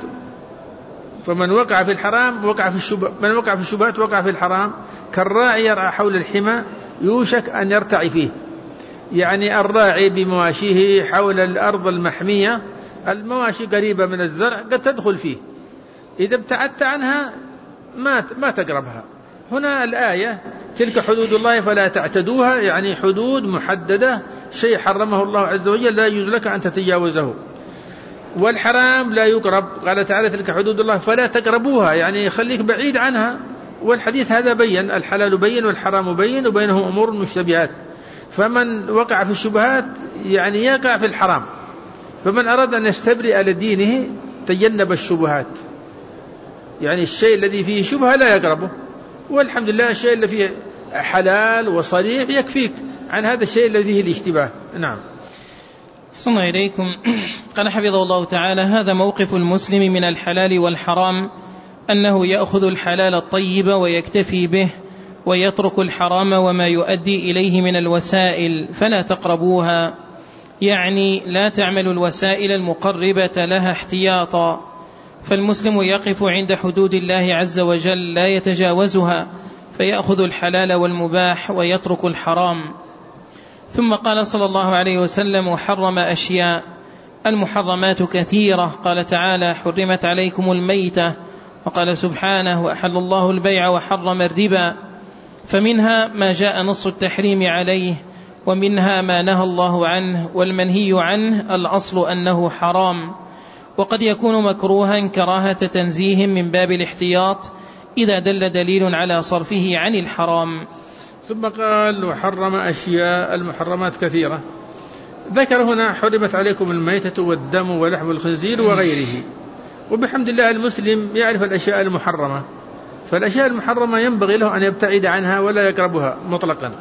S2: فمن وقع في الحرام وقع في الشبهات من وقع في الشبهات وقع في الحرام، كالراعي يرعى حول الحمى يوشك أن يرتعي فيه. يعني الراعي بمواشيه حول الأرض المحمية، المواشي قريبة من الزرع قد تدخل فيه، إذا ابتعدت عنها ما ما تقربها. هنا الآية: تلك حدود الله فلا تعتدوها، يعني حدود محددة، شيء حرمه الله عز وجل لا يجوز لك أن تتجاوزه. والحرام لا يقرب، قال تعالى: تلك حدود الله فلا تقربوها، يعني خليك بعيد عنها. والحديث هذا بين، الحلال بين والحرام بين، وبينهم أمور مشتبهات، فمن وقع في الشبهات يعني يقع في الحرام. فمن أراد أن يستبرئ لدينه تجنب الشبهات، يعني الشيء الذي فيه شبهة لا يقربه، والحمد لله الشيء الذي فيه حلال وصريح يكفيك عن هذا الشيء الذي فيه الاشتباه. نعم.
S1: أحسن الله إليكم. قال حفظه الله تعالى: هذا موقف المسلم من الحلال والحرام، أنه يأخذ الحلال الطيب ويكتفي به، ويترك الحرام وما يؤدي إليه من الوسائل، فلا تقربوها، يعني لا تعمل الوسائل المقربة لها احتياطا. فالمسلم يقف عند حدود الله عز وجل لا يتجاوزها، فيأخذ الحلال والمباح ويترك الحرام. ثم قال صلى الله عليه وسلم: وحرم أشياء. المحرمات كثيرة، قال تعالى: حرمت عليكم الميتة، وقال سبحانه: وأحل الله البيع وحرم الربا. فمنها ما جاء نص التحريم عليه، ومنها ما نهى الله عنه، والمنهي عنه الأصل أنه حرام، وقد يكون مكروها كراهة تنزيه من باب الاحتياط إذا دل دليل على صرفه عن الحرام.
S2: ثم قال: وحرم أشياء. المحرمات كثيرة، ذكر هنا: حرمت عليكم الميتة والدم ولحم الخنزير وغيره. وبحمد الله المسلم يعرف الأشياء المحرمة، فالأشياء المحرمة ينبغي له أن يبتعد عنها ولا يقربها مطلقا.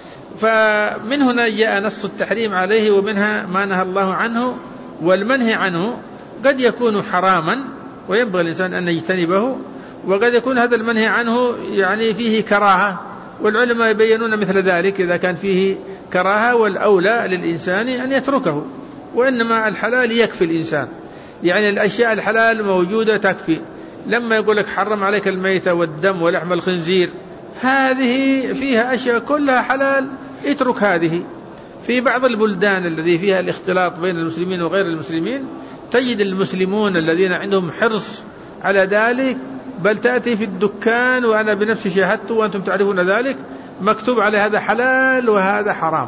S2: فمن هنا جاء نص التحريم عليه، ومنها ما نهى الله عنه، والمنهي عنه قد يكون حراما وينبغي الإنسان أن يجتنبه، وقد يكون هذا المنهي عنه يعني فيه كراهة، والعلماء يبينون مثل ذلك إذا كان فيه كراهة، والأولى للإنسان أن يتركه. وإنما الحلال يكفي الإنسان، يعني الأشياء الحلال موجودة تكفي. لما يقول لك حرم عليك الميتة والدم ولحم الخنزير، هذه فيها أشياء كلها حلال، اترك هذه. في بعض البلدان الذي فيها الاختلاط بين المسلمين وغير المسلمين، تجد المسلمون الذين عندهم حرص على ذلك، بل تأتي في الدكان، وأنا بنفسي شاهدت وأنتم تعرفون ذلك، مكتوب على هذا حلال وهذا حرام.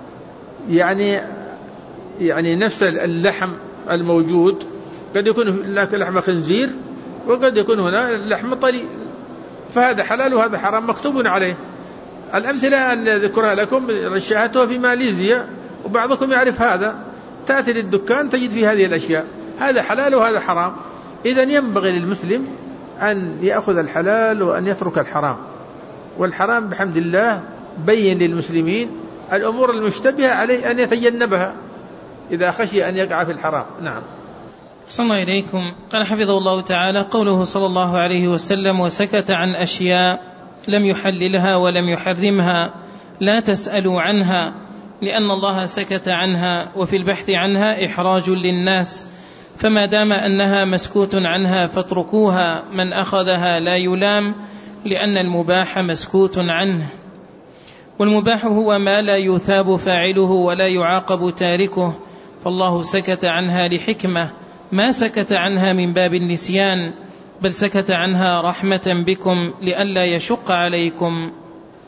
S2: يعني يعني نفس اللحم الموجود قد يكون لك لحم خنزير، وقد يكون هنا لحم طري، فهذا حلال وهذا حرام مكتوب عليه. الأمثلة أن ذكرها لكم شاهدتها في ماليزيا، وبعضكم يعرف هذا، تأتي للدكان تجد في هذه الأشياء هذا حلال وهذا حرام. إذن ينبغي للمسلم أن يأخذ الحلال وأن يترك الحرام. والحرام بحمد الله بين للمسلمين الأمور المشتبهة عليه أن يتجنبها إذا خشي أن يقع في الحرام. نعم.
S1: صلى الله إليكم. قال حفظه الله تعالى: قوله صلى الله عليه وسلم: وسكت عن أشياء لم يحللها ولم يحرمها لا تسألوا عنها، لأن الله سكت عنها، وفي البحث عنها إحراج للناس، فما دام أنها مسكوت عنها فاتركوها، من أخذها لا يلام، لأن المباح مسكوت عنه. والمباح هو ما لا يثاب فاعله ولا يعاقب تاركه، فالله سكت عنها لحكمة، ما سكت عنها من باب النسيان، بل سكت عنها رحمة بكم لئلا يشق عليكم.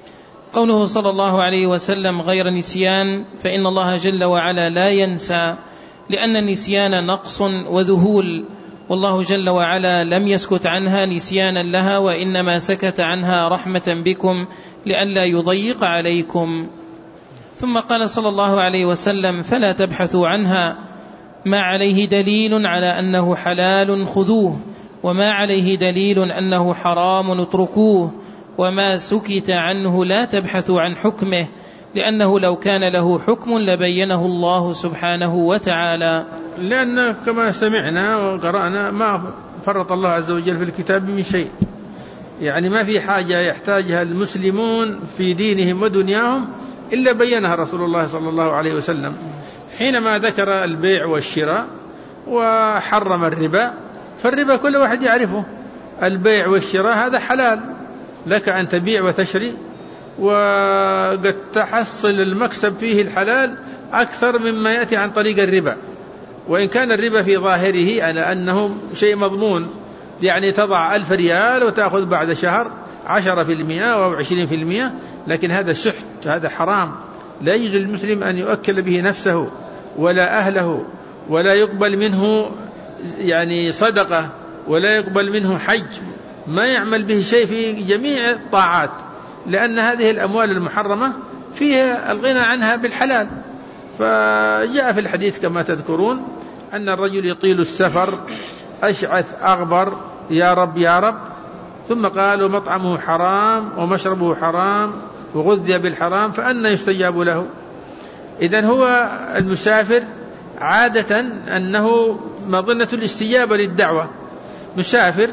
S1: قوله صلى الله عليه وسلم غير نسيان، فإن الله جل وعلا لا ينسى، لأن النسيان نقص وذهول، والله جل وعلا لم يسكت عنها نسيانا لها، وإنما سكت عنها رحمة بكم لئلا يضيق عليكم. ثم قال صلى الله عليه وسلم فلا تبحثوا عنها، ما عليه دليل على أنه حلال خذوه، وما عليه دليل أنه حرام اتركوه، وما سكت عنه لا تبحثوا عن حكمه، لأنه لو كان له حكم لبينه الله سبحانه وتعالى.
S2: لأن كما سمعنا وقرأنا ما فرط الله عز وجل في الكتاب من شيء، يعني ما في حاجة يحتاجها المسلمون في دينهم ودنياهم إلا بينها رسول الله صلى الله عليه وسلم حينما ذكر البيع والشراء وحرم الربا. فالربا كل واحد يعرفه، البيع والشراء هذا حلال لك أن تبيع وتشري، وقد تحصل المكسب فيه الحلال أكثر مما يأتي عن طريق الربا، وإن كان الربا في ظاهره على أنه شيء مضمون، يعني تضع ألف ريال وتأخذ بعد شهر عشرة في المئة أو عشرين في المئة، لكن هذا سحت، هذا حرام، لا يجوز للمسلم أن يؤكل به نفسه ولا أهله، ولا يقبل منه يعني صدقة، ولا يقبل منه حج، ما يعمل به شيء في جميع الطاعات، لأن هذه الأموال المحرمة فيها الغنى عنها بالحلال. فجاء في الحديث كما تذكرون أن الرجل يطيل السفر أشعث أغبر يا رب يا رب، ثم قالوا مطعمه حرام ومشربه حرام وغذي بالحرام فأنى يستجاب له. إذن هو المسافر عادة أنه مظنة الاستجابة للدعوة، مسافر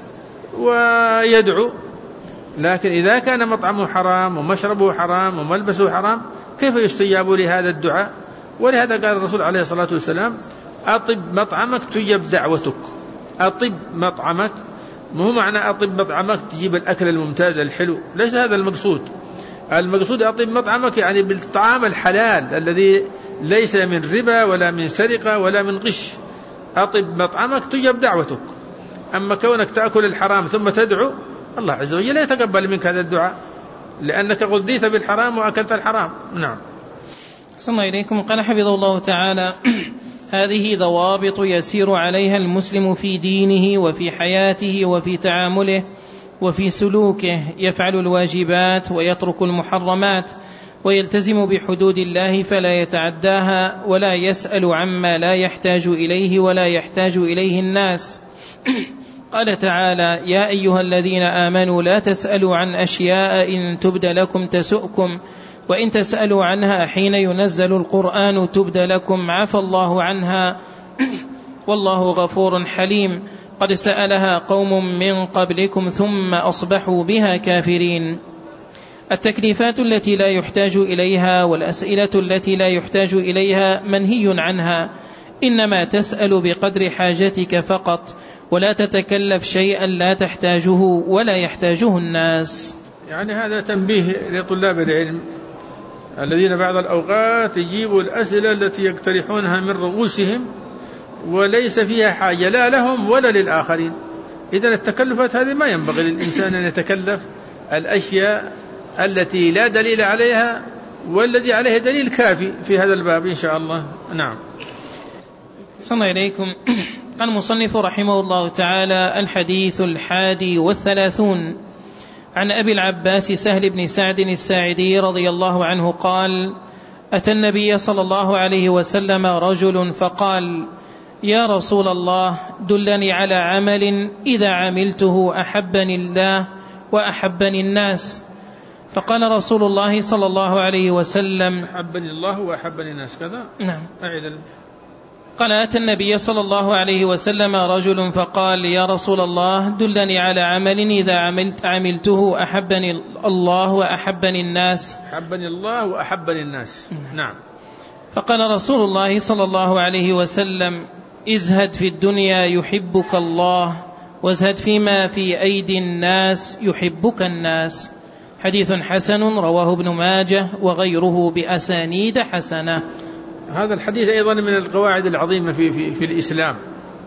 S2: ويدعو، لكن إذا كان مطعمه حرام ومشربه حرام وملبسه حرام كيف يستجاب لهذا الدعاء؟ ولهذا قال الرسول عليه الصلاة والسلام أطب مطعمك تجب دعوتك. أطب مطعمك، مو معنى أطب مطعمك تجيب الأكل الممتاز الحلو، ليس هذا المقصود. المقصود أطب مطعمك يعني بالطعام الحلال الذي ليس من ربا ولا من سرقة ولا من غش. أطب مطعمك تجب دعوتك. أما كونك تأكل الحرام ثم تدعو، الله عز وجل لا يتقبل منك هذا الدعاء، لأنك غذيت بالحرام وأكلت الحرام. نعم.
S1: صلى إليكم. قال حفظه الله تعالى هذه ضوابط يسير عليها المسلم في دينه وفي حياته وفي تعامله وفي سلوكه، يفعل الواجبات ويترك المحرمات ويلتزم بحدود الله فلا يتعداها، ولا يسأل عما لا يحتاج إليه ولا يحتاج إليه الناس. قال تعالى يا أيها الذين آمنوا لا تسألوا عن أشياء إن تبد لكم تسؤكم، وإن تسألوا عنها حين ينزل القرآن تبد لكم عفى الله عنها والله غفور حليم. قد سألها قوم من قبلكم ثم أصبحوا بها كافرين. التكليفات التي لا يحتاج إليها والأسئلة التي لا يحتاج إليها منهي عنها، إنما تسأل بقدر حاجتك فقط، ولا تتكلف شيئا لا تحتاجه ولا يحتاجه الناس.
S2: يعني هذا تنبيه لطلاب العلم الذين بعض الأوقات يجيبوا الأسئلة التي يقترحونها من رؤوسهم وليس فيها حاجة لا لهم ولا للآخرين. إذن التكلفات هذه ما ينبغي للإنسان أن يتكلف الأشياء التي لا دليل عليها والذي عليه دليل كافي في هذا الباب إن شاء الله. نعم.
S1: صلى الله إليكم. قال المصنف رحمه الله تعالى الحديث الحادي والثلاثون عن أبي العباس سهل بن سعد الساعدي رضي الله عنه قال أتى النبي صلى الله عليه وسلم رجل فقال يا رسول الله دلني على عمل إذا عملته أحبني الله وأحبني الناس. فقال رسول الله صلى الله عليه وسلم
S2: أحبني الله وأحبني الناس كذا.
S1: نعم.
S2: أعيد.
S1: قال أتى النبي صلى الله عليه وسلم رجل فقال يا رسول الله دلني على عمل إذا عملت عملته أحبني الله وأحبني الناس.
S2: أحبني الله وأحبني الناس. نعم.
S1: فقال رسول الله صلى الله عليه وسلم ازهد في الدنيا يحبك الله، وازهد فيما في أيدي الناس يحبك الناس. حديث حسن رواه ابن ماجه وغيره بأسانيد حسنة.
S2: هذا الحديث أيضا من القواعد العظيمة في, في, في الإسلام.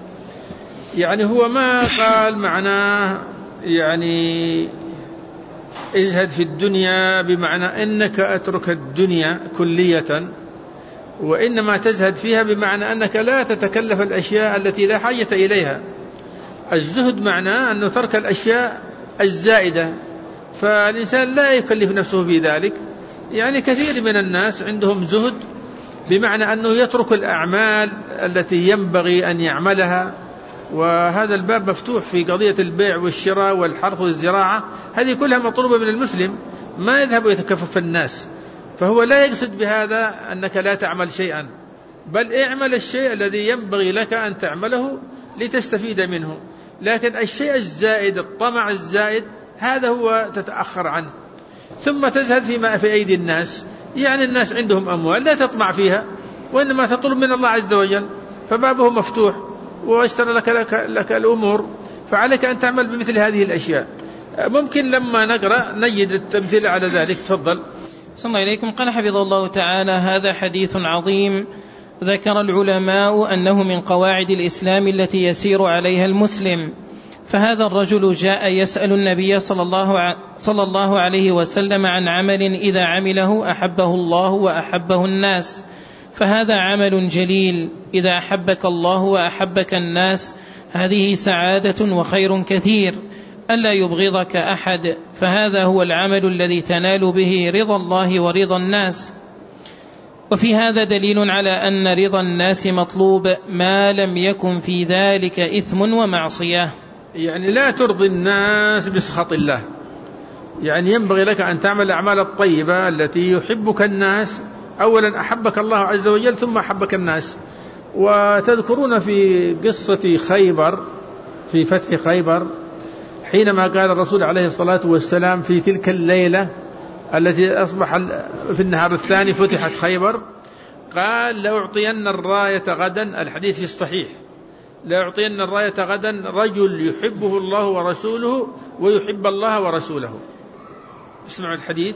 S2: يعني هو ما قال معناه يعني ازهد في الدنيا بمعنى أنك أترك الدنيا كلية، وإنما تزهد فيها بمعنى أنك لا تتكلف الأشياء التي لا حاجة إليها. الزهد معناه أنه ترك الأشياء الزائدة، فالإنسان لا يكلف نفسه في ذلك. يعني كثير من الناس عندهم زهد بمعنى أنه يترك الأعمال التي ينبغي أن يعملها، وهذا الباب مفتوح في قضية البيع والشراء والحرث والزراعة، هذه كلها مطلوبة من المسلم، ما يذهب ويتكفف الناس. فهو لا يقصد بهذا أنك لا تعمل شيئا، بل اعمل الشيء الذي ينبغي لك أن تعمله لتستفيد منه. لكن الشيء الزائد، الطمع الزائد، هذا هو تتأخر عنه. ثم تزهد فيما في أيدي الناس، يعني الناس عندهم أموال لا تطمع فيها، وإنما تطلب من الله عز وجل، فبابه مفتوح واشترى لك, لك, لك الأمور، فعليك أن تعمل بمثل هذه الأشياء. ممكن لما نقرأ نجد التمثيل على ذلك. تفضل.
S1: صلى الله عليكم. قال حفظه الله تعالى: هذا حديث عظيم ذكر العلماء أنه من قواعد الإسلام التي يسير عليها المسلم. فهذا الرجل جاء يسأل النبي صلى الله, صلى الله عليه وسلم عن عمل إذا عمله أحبه الله وأحبه الناس، فهذا عمل جليل. إذا أحبك الله وأحبك الناس هذه سعادة وخير كثير، ألا يبغضك أحد، فهذا هو العمل الذي تنال به رضا الله ورضا الناس. وفي هذا دليل على أن رضا الناس مطلوب ما لم يكن في ذلك إثم ومعصية.
S2: يعني لا ترضي الناس بسخط الله، يعني ينبغي لك أن تعمل الأعمال الطيبة التي يحبك الناس. أولا أحبك الله عز وجل ثم أحبك الناس. وتذكرون في قصة خيبر، في فتح خيبر، حينما قال الرسول عليه الصلاة والسلام في تلك الليلة التي أصبح في النهار الثاني فتحت خيبر، قال: لأعطين الراية غدا، الحديث في الصحيح، لأعطين الراية غدا رجل يحبه الله ورسوله ويحب الله ورسوله. اسمعوا الحديث،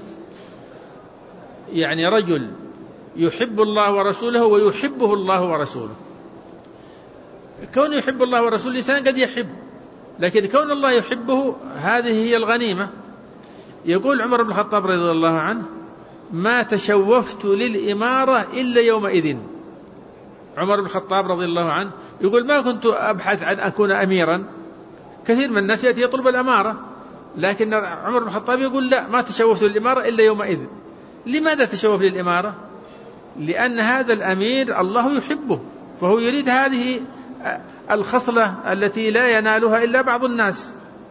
S2: يعني رجل يحب الله ورسوله ويحبه الله ورسوله. كون يحب الله ورسوله الإنسان قد يحب، لكن كون الله يحبه هذه هي الغنيمة. يقول عمر بن الخطاب رضي الله عنه: ما تشوفت للإمارة إلا يومئذ. عمر بن الخطاب رضي الله عنه يقول: ما كنت أبحث عن أكون أميرا. كثير من الناس يأتي يطلب الأمارة، لكن عمر بن الخطاب يقول: لا، ما تشوفت للإمارة إلا يومئذ. لماذا تشوف للإمارة؟ لأن هذا الأمير الله يحبه، فهو يريد هذه الخصلة التي لا ينالها إلا بعض الناس.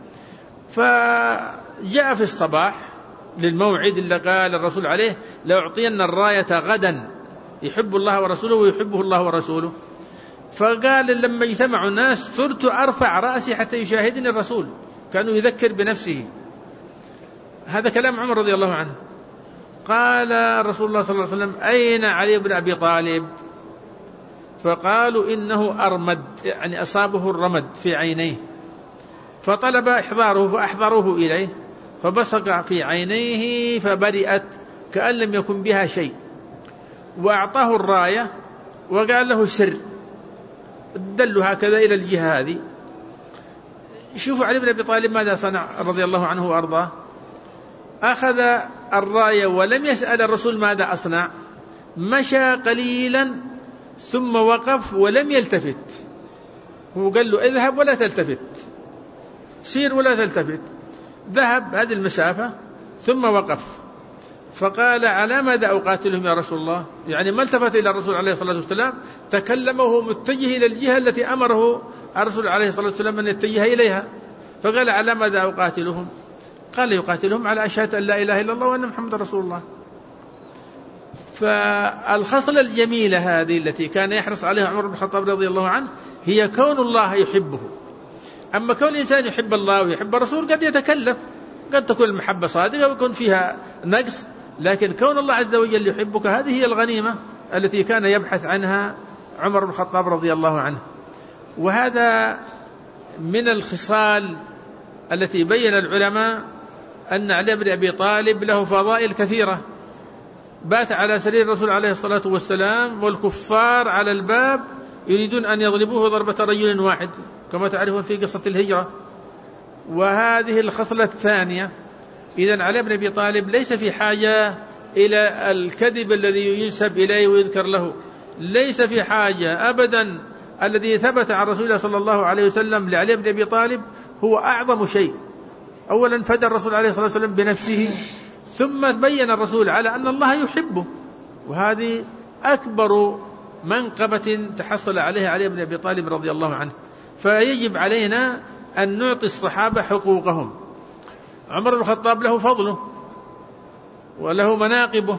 S2: فجاء في الصباح للموعد اللي قال الرسول عليه: لأعطين الراية غدا يحب الله ورسوله ويحبه الله ورسوله. فقال: لما اجتمعوا الناس صرت أرفع رأسي حتى يشاهدني الرسول، كانوا يذكر بنفسه. هذا كلام عمر رضي الله عنه. قال رسول الله صلى الله عليه وسلم: أين علي بن أبي طالب؟ فقالوا: إنه أرمد، يعني أصابه الرمد في عينيه، فطلب إحضاره فأحضروه إليه، فبصق في عينيه فبرئت كأن لم يكن بها شيء، وأعطاه الراية وقال له: سر، دلوا هكذا إلى الجهة هذه. شوفوا علي بن أبي طالب ماذا صنع رضي الله عنه وأرضاه. أخذ الراية ولم يسأل الرسول ماذا أصنع، مشى قليلا ثم وقف ولم يلتفت. هو قال له: اذهب ولا تلتفت، سير ولا تلتفت. ذهب هذه المسافة ثم وقف، فقال: على ماذا أقاتلهم يا رسول الله؟ يعني ما التفت إلى الرسول عليه الصلاة والسلام، تكلم وهو متجه إلى الجهة التي أمره الرسول عليه الصلاة والسلام أن يتجه إليها. فقال: على ماذا أقاتلهم؟ قال: يقاتلهم على أشهد أن لا إله إلا الله وأن محمد رسول الله. فالخصلة الجميلة هذه التي كان يحرص عليها عمر بن الخطاب رضي الله عنه هي كون الله يحبه. أما كون الإنسان يحب الله ويحب الرسول قد يتكلف، قد تكون المحبة صادقة ويكون فيها نقص، لكن كون الله عز وجل يحبك هذه هي الغنيمة التي كان يبحث عنها عمر بن الخطاب رضي الله عنه. وهذا من الخصال التي بين العلماء أن علي بن أبي طالب له فضائل كثيرة. بات على سرير الرسول عليه الصلاة والسلام والكفار على الباب يريدون أن يضربوه ضربة رجل واحد، كما تعرفون في قصة الهجرة. وهذه الخصلة الثانية إذن علي بن أبي طالب ليس في حاجة إلى الكذب الذي ينسب إليه ويذكر له، ليس في حاجة أبدا. الذي ثبت عن رسول الله صلى الله عليه وسلم لعلي بن أبي طالب هو أعظم شيء. أولا فدى الرسول عليه الصلاة والسلام بنفسه، ثم بين الرسول على أن الله يحبه، وهذه أكبر منقبة تحصل عليها علي بن أبي طالب رضي الله عنه. فيجب علينا أن نعطي الصحابة حقوقهم. عمر بن الخطاب له فضله وله مناقبه،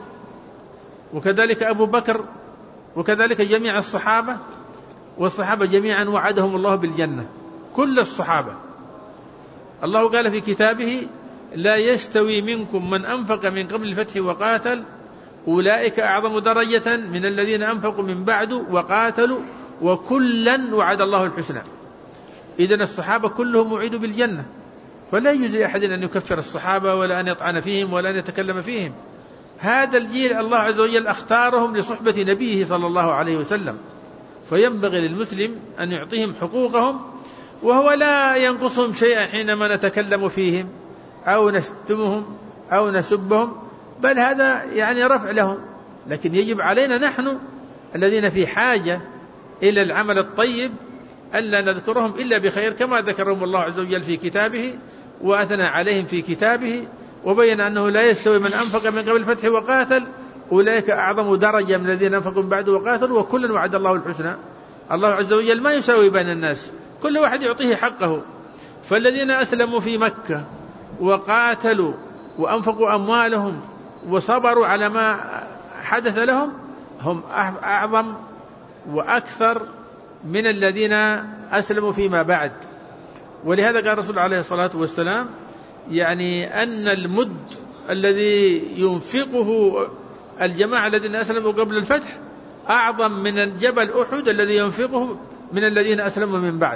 S2: وكذلك أبو بكر، وكذلك جميع الصحابة، والصحابة جميعا وعدهم الله بالجنة، كل الصحابة. الله قال في كتابه: لا يستوي منكم من أنفق من قبل الفتح وقاتل أولئك أعظم درجة من الذين أنفقوا من بعد وقاتلوا وكلا وعد الله الحسنى. إذن الصحابة كلهم وعدوا بالجنة، فلا يجوز لأحد أن يكفر الصحابة ولا أن يطعن فيهم ولا أن يتكلم فيهم. هذا الجيل الله عز وجل اختارهم لصحبة نبيه صلى الله عليه وسلم، فينبغي للمسلم أن يعطيهم حقوقهم، وهو لا ينقصهم شيئا حينما نتكلم فيهم أو نشتمهم أو نسبهم، بل هذا يعني رفع لهم. لكن يجب علينا نحن الذين في حاجة إلى العمل الطيب ألا نذكرهم إلا بخير، كما ذكرهم الله عز وجل في كتابه وأثنى عليهم في كتابه، وبين أنه لا يستوي من أنفق من قبل الفتح وقاتل أولئك أعظم درجة من الذين أنفقوا من بعد وقاتلوا وكلا وعد الله الحسنى. الله عز وجل ما يساوي بين الناس، كل واحد يعطيه حقه. فالذين أسلموا في مكة وقاتلوا وأنفقوا أموالهم وصبروا على ما حدث لهم هم أعظم وأكثر من الذين أسلموا فيما بعد. ولهذا قال الرسول عليه الصلاة والسلام يعني أن المد الذي ينفقه الجماعة الذين أسلموا قبل الفتح أعظم من الجبل أحد الذي ينفقه من الذين أسلموا من بعد.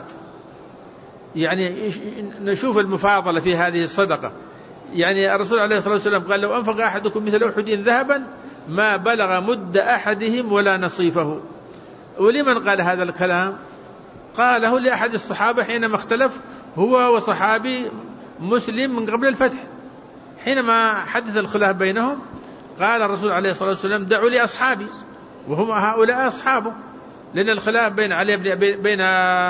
S2: يعني نشوف المفاضلة في هذه الصدقة. يعني الرسول عليه الصلاة والسلام قال: لو أنفق أحدكم مثل أحد ذهبا ما بلغ مد أحدهم ولا نصيفه. ولمن قال هذا الكلام؟ قاله لأحد الصحابة حينما اختلف هو وصحابي مسلم من قبل الفتح، حينما حدث الخلاف بينهم قال الرسول عليه الصلاة والسلام: دعوا لي أصحابي، وهم هؤلاء أصحابه. لأن الخلاف بين علي بين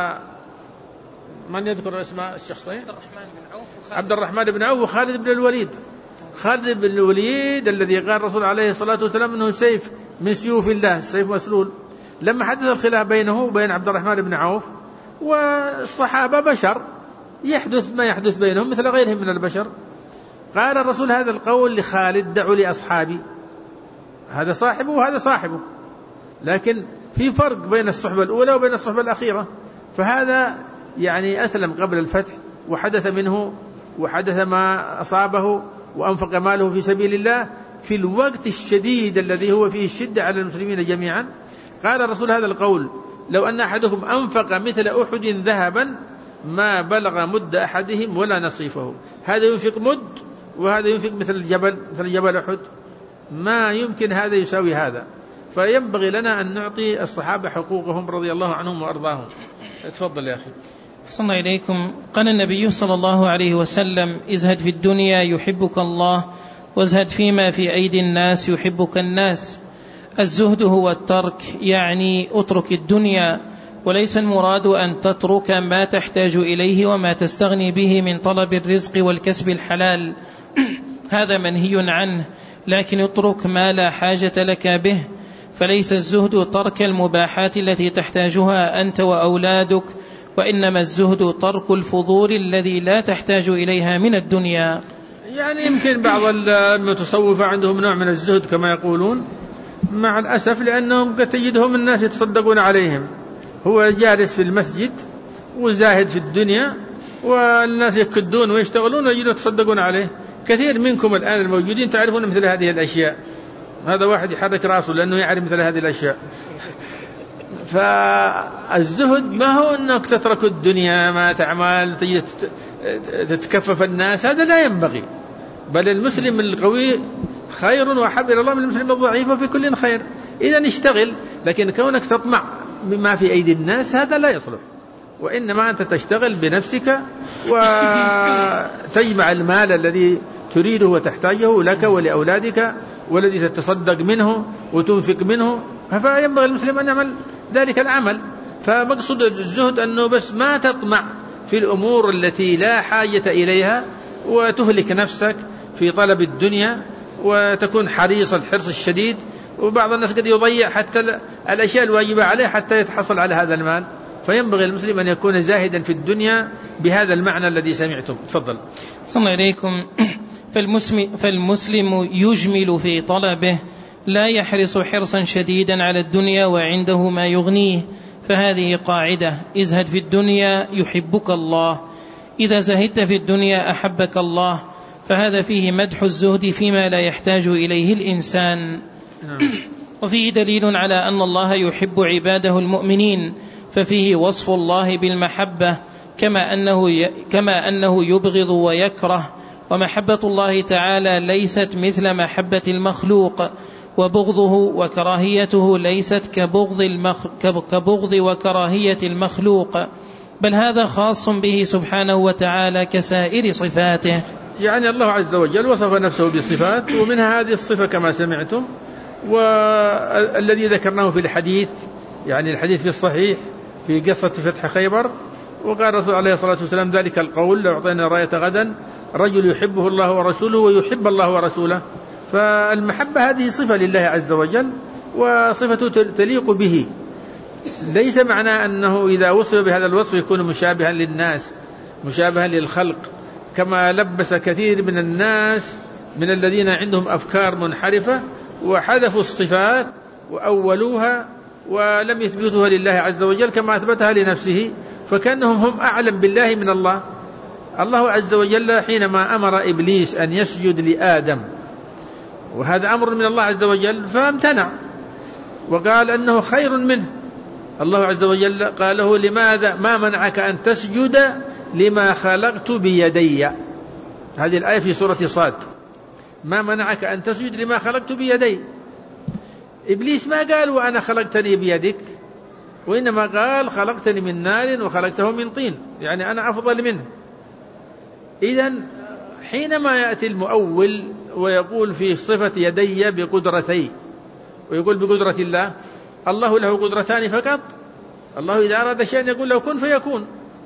S2: من يذكر اسماء الشخصين؟ عبد الرحمن بن عوف عبد الرحمن بن عوف وخالد بن الوليد. خالد بن الوليد الذي قال الرسول عليه الصلاة والسلام أنه سيف من سيوف الله، سيف مسلول. لما حدث الخلاف بينه وبين عبد الرحمن بن عوف، والصحابة بشر يحدث ما يحدث بينهم مثل غيرهم من البشر، قال الرسول هذا القول لخالد: دعوا لي أصحابي. هذا صاحبه وهذا صاحبه، لكن في فرق بين الصحبة الأولى وبين الصحبة الأخيرة. فهذا يعني أسلم قبل الفتح وحدث منه وحدث ما أصابه وأنفق ماله في سبيل الله في الوقت الشديد الذي هو فيه الشدة على المسلمين جميعا. قال الرسول هذا القول: لو أن أحدكم أنفق مثل أحد ذهبا ما بلغ مد أحدهم ولا نصيفه. هذا ينفق مد وهذا ينفق مثل الجبل، مثل جبل أحد، ما يمكن هذا يساوي هذا. فينبغي لنا أن نعطي الصحابة حقوقهم رضي الله عنهم وأرضاهم. تفضل يا أخي.
S1: أحسن إليكم. قال النبي صلى الله عليه وسلم: ازهد في الدنيا يحبك الله، وازهد فيما في أيدي الناس يحبك الناس. الزهد هو الترك، يعني اترك الدنيا، وليس المراد أن تترك ما تحتاج إليه وما تستغني به من طلب الرزق والكسب الحلال، هذا منهي عنه، لكن اترك ما لا حاجة لك به. فليس الزهد ترك المباحات التي تحتاجها أنت وأولادك، وإنما الزهد ترك الفضول الذي لا تحتاج إليها من الدنيا.
S2: يعني يمكن بعض المتصوفة عندهم نوع من الزهد كما يقولون، مع الأسف، لأنهم قد تجدهم الناس يتصدقون عليهم. هو جالس في المسجد وزاهد في الدنيا، والناس يكدون ويشتغلون ويجدون يتصدقون عليه. كثير منكم الآن الموجودين تعرفون مثل هذه الأشياء. هذا واحد يحرك رأسه لأنه يعرف مثل هذه الأشياء. فالزهد ما هو أنك تترك الدنيا ما تعمل تتكفف الناس، هذا لا ينبغي. بل المسلم القوي خير وأحب إلى الله من المسلم الضعيف، وفي كل خير. إذا اشتغل، لكن كونك تطمع مما في أيدي الناس هذا لا يصلح. وإنما أنت تشتغل بنفسك وتجمع المال الذي تريده وتحتاجه لك ولأولادك والذي تتصدق منه وتنفق منه، فينبغي المسلم أن يعمل ذلك العمل. فمقصود الزهد أنه بس ما تطمع في الأمور التي لا حاجة إليها وتهلك نفسك في طلب الدنيا وتكون حريص الحرص الشديد، وبعض الناس قد يضيع حتى الأشياء الواجبة عليه حتى يتحصل على هذا المال. فينبغي المسلم أن يكون زاهدا في الدنيا بهذا المعنى الذي سمعتم. تفضل.
S1: صلى الله عليكم. فالمسلم يجمل في طلبه، لا يحرص حرصا شديدا على الدنيا وعنده ما يغنيه، فهذه قاعدة: ازهد في الدنيا يحبك الله، إذا زهدت في الدنيا أحبك الله. فهذا فيه مدح الزهد فيما لا يحتاج إليه الإنسان. وفيه دليل على أن الله يحب عباده المؤمنين، ففيه وصف الله بالمحبة كما أنه كما أنه يبغض ويكره. ومحبة الله تعالى ليست مثل محبة المخلوق، وبغضه وكراهيته ليست كبغض, المخ... كبغض وكراهية المخلوق، بل هذا خاص به سبحانه وتعالى كسائر صفاته.
S2: يعني الله عز وجل وصف نفسه بصفات، ومنها هذه الصفة كما سمعتم، والذي ذكرناه في الحديث، يعني الحديث في الصحيح في قصة فتح خيبر، وقال الرسول عليه الصلاة والسلام: ذلك القول لو أعطينا راية غدا رجل يحبه الله ورسوله ويحب الله ورسوله. فالمحبة هذه صفة لله عز وجل، وصفة تليق به. ليس معنى أنه إذا وصف بهذا الوصف يكون مشابها للناس، مشابها للخلق، كما لبس كثير من الناس من الذين عندهم أفكار منحرفة وحذفوا الصفات وأولوها ولم يثبتوها لله عز وجل كما أثبتها لنفسه، فكأنهم هم أعلم بالله من الله. الله عز وجل حينما أمر إبليس أن يسجد لآدم، وهذا أمر من الله عز وجل، فامتنع وقال أنه خير منه. الله عز وجل قال له: لماذا ما منعك أن تسجد لما خلقت بيدي؟ هذه الآية في سورة صاد: ما منعك أن تسجد لما خلقت بيدي. إبليس ما قال وأنا خلقتني بيدك، وإنما قال خلقتني من نار وخلقته من طين، يعني أنا أفضل منه. إذن حينما يأتي المؤول ويقول في صفة يدي بقدرتي، ويقول بقدرة الله، الله له قدرتان فقط. الله إذا أراد شيئا يقول له كن فيكون.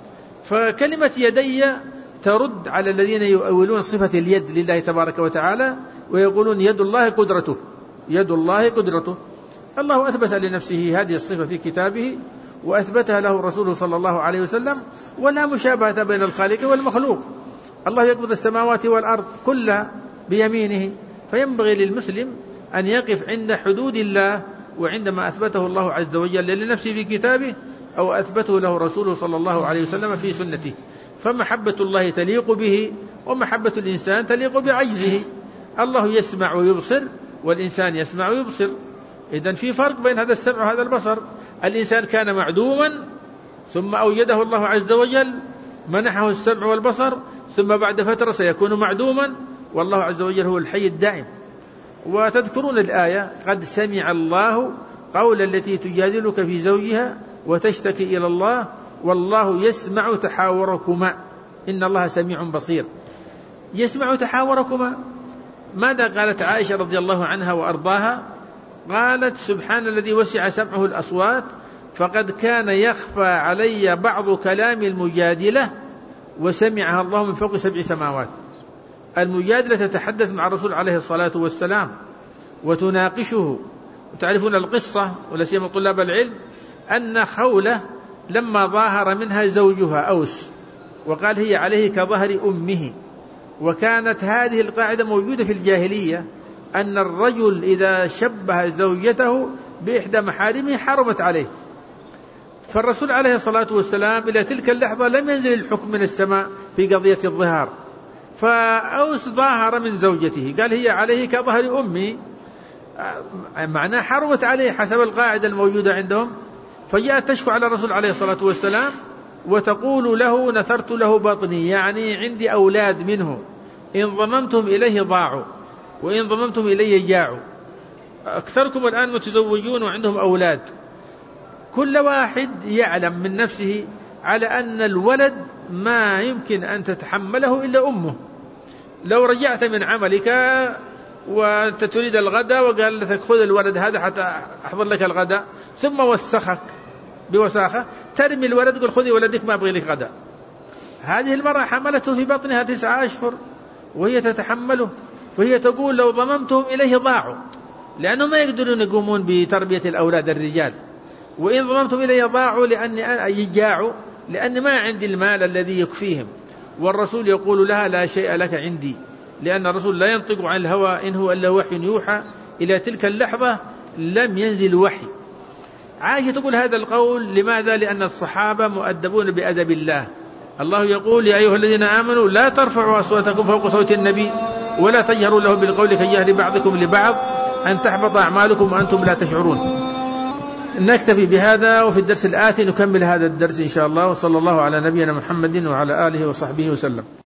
S2: فكلمة يدي ترد على الذين يؤولون صفة اليد لله تبارك وتعالى ويقولون يد الله قدرته، يد الله قدرته. الله أثبت لنفسه هذه الصفة في كتابه، وأثبتها له رسوله صلى الله عليه وسلم، ولا مشابهة بين الخالق والمخلوق. الله يقبض السماوات والأرض كلها بيمينه، فينبغي للمسلم أن يقف عند حدود الله وعندما أثبته الله عز وجل لنفسه في كتابه أو أثبته له رسوله صلى الله عليه وسلم في سنته. فمحبة الله تليق به، ومحبة الإنسان تليق بعجزه. الله يسمع ويبصر، والإنسان يسمع ويبصر. إذن في فرق بين هذا السمع وهذا البصر. الإنسان كان معدوما ثم أوجده الله عز وجل، منحه السمع والبصر، ثم بعد فترة سيكون معدوما، والله عز وجل هو الحي الدائم. وتذكرون الآية: قد سمع الله قول التي تجادلك في زوجها وتشتكي إلى الله والله يسمع تحاوركما إن الله سميع بصير. يسمع تحاوركما. ماذا قالت عائشة رضي الله عنها وأرضاها؟ قالت: سبحان الذي وسع سمعه الأصوات، فقد كان يخفى علي بعض كلام المجادلة وسمعها الله من فوق سبع سماوات. المجادلة تتحدث مع الرسول عليه الصلاة والسلام وتناقشه. وتعرفون القصة ولا سيما طلاب العلم أن خولة لما ظاهر منها زوجها أوس وقال هي عليه كظهر أمه، وكانت هذه القاعدة موجودة في الجاهلية أن الرجل إذا شبه زوجته بإحدى محارمه حرمت عليه. فالرسول عليه الصلاة والسلام إلى تلك اللحظة لم ينزل الحكم من السماء في قضية الظهار، فأوس ظاهر من زوجته قال هي عليه كظهر أمي، معناه حرمت عليه حسب القاعدة الموجودة عندهم. فجاءت تشكو على الرسول عليه الصلاة والسلام وتقول له: نثرت له بطني، يعني عندي أولاد منه، إن ضممتم إليه ضاعوا وإن ضممتم إليه جاعوا. أكثركم الآن متزوجون وعندهم أولاد، كل واحد يعلم من نفسه على أن الولد ما يمكن أن تتحمله إلا أمه. لو رجعت من عملك وأنت تريد الغداء وقال لك خذ الولد هذا حتى أحضر لك الغداء، ثم وسخك بوساخة، ترمي الولد تقول خذي ولدك ما أبغي لك غداء. هذه المرأة حملته في بطنها تسعة أشهر وهي تتحمله، فهي تقول لو ضممتهم إليه ضاعوا، لأنهم ما يقدرون يقومون بتربية الأولاد الرجال، وإن ضممتهم إليه ضاعوا لأني يجاعوا لأن ما عندي المال الذي يكفيهم. والرسول يقول لها لا شيء لك عندي، لأن الرسول لا ينطق عن الهوى إن هو إلا وحي يوحى. إلى تلك اللحظة لم ينزل وحي. عائشة تقول هذا القول لماذا؟ لأن الصحابة مؤدبون بأدب الله. الله يقول يا أيها الذين آمنوا لا ترفعوا أصواتكم فوق صوت النبي ولا تجهروا له بالقول كجهر بعضكم لبعض أن تحبط أعمالكم وأنتم لا تشعرون. نكتفي بهذا، وفي الدرس الآتي نكمل هذا الدرس إن شاء الله، وصلى الله على نبينا محمد وعلى آله وصحبه وسلم.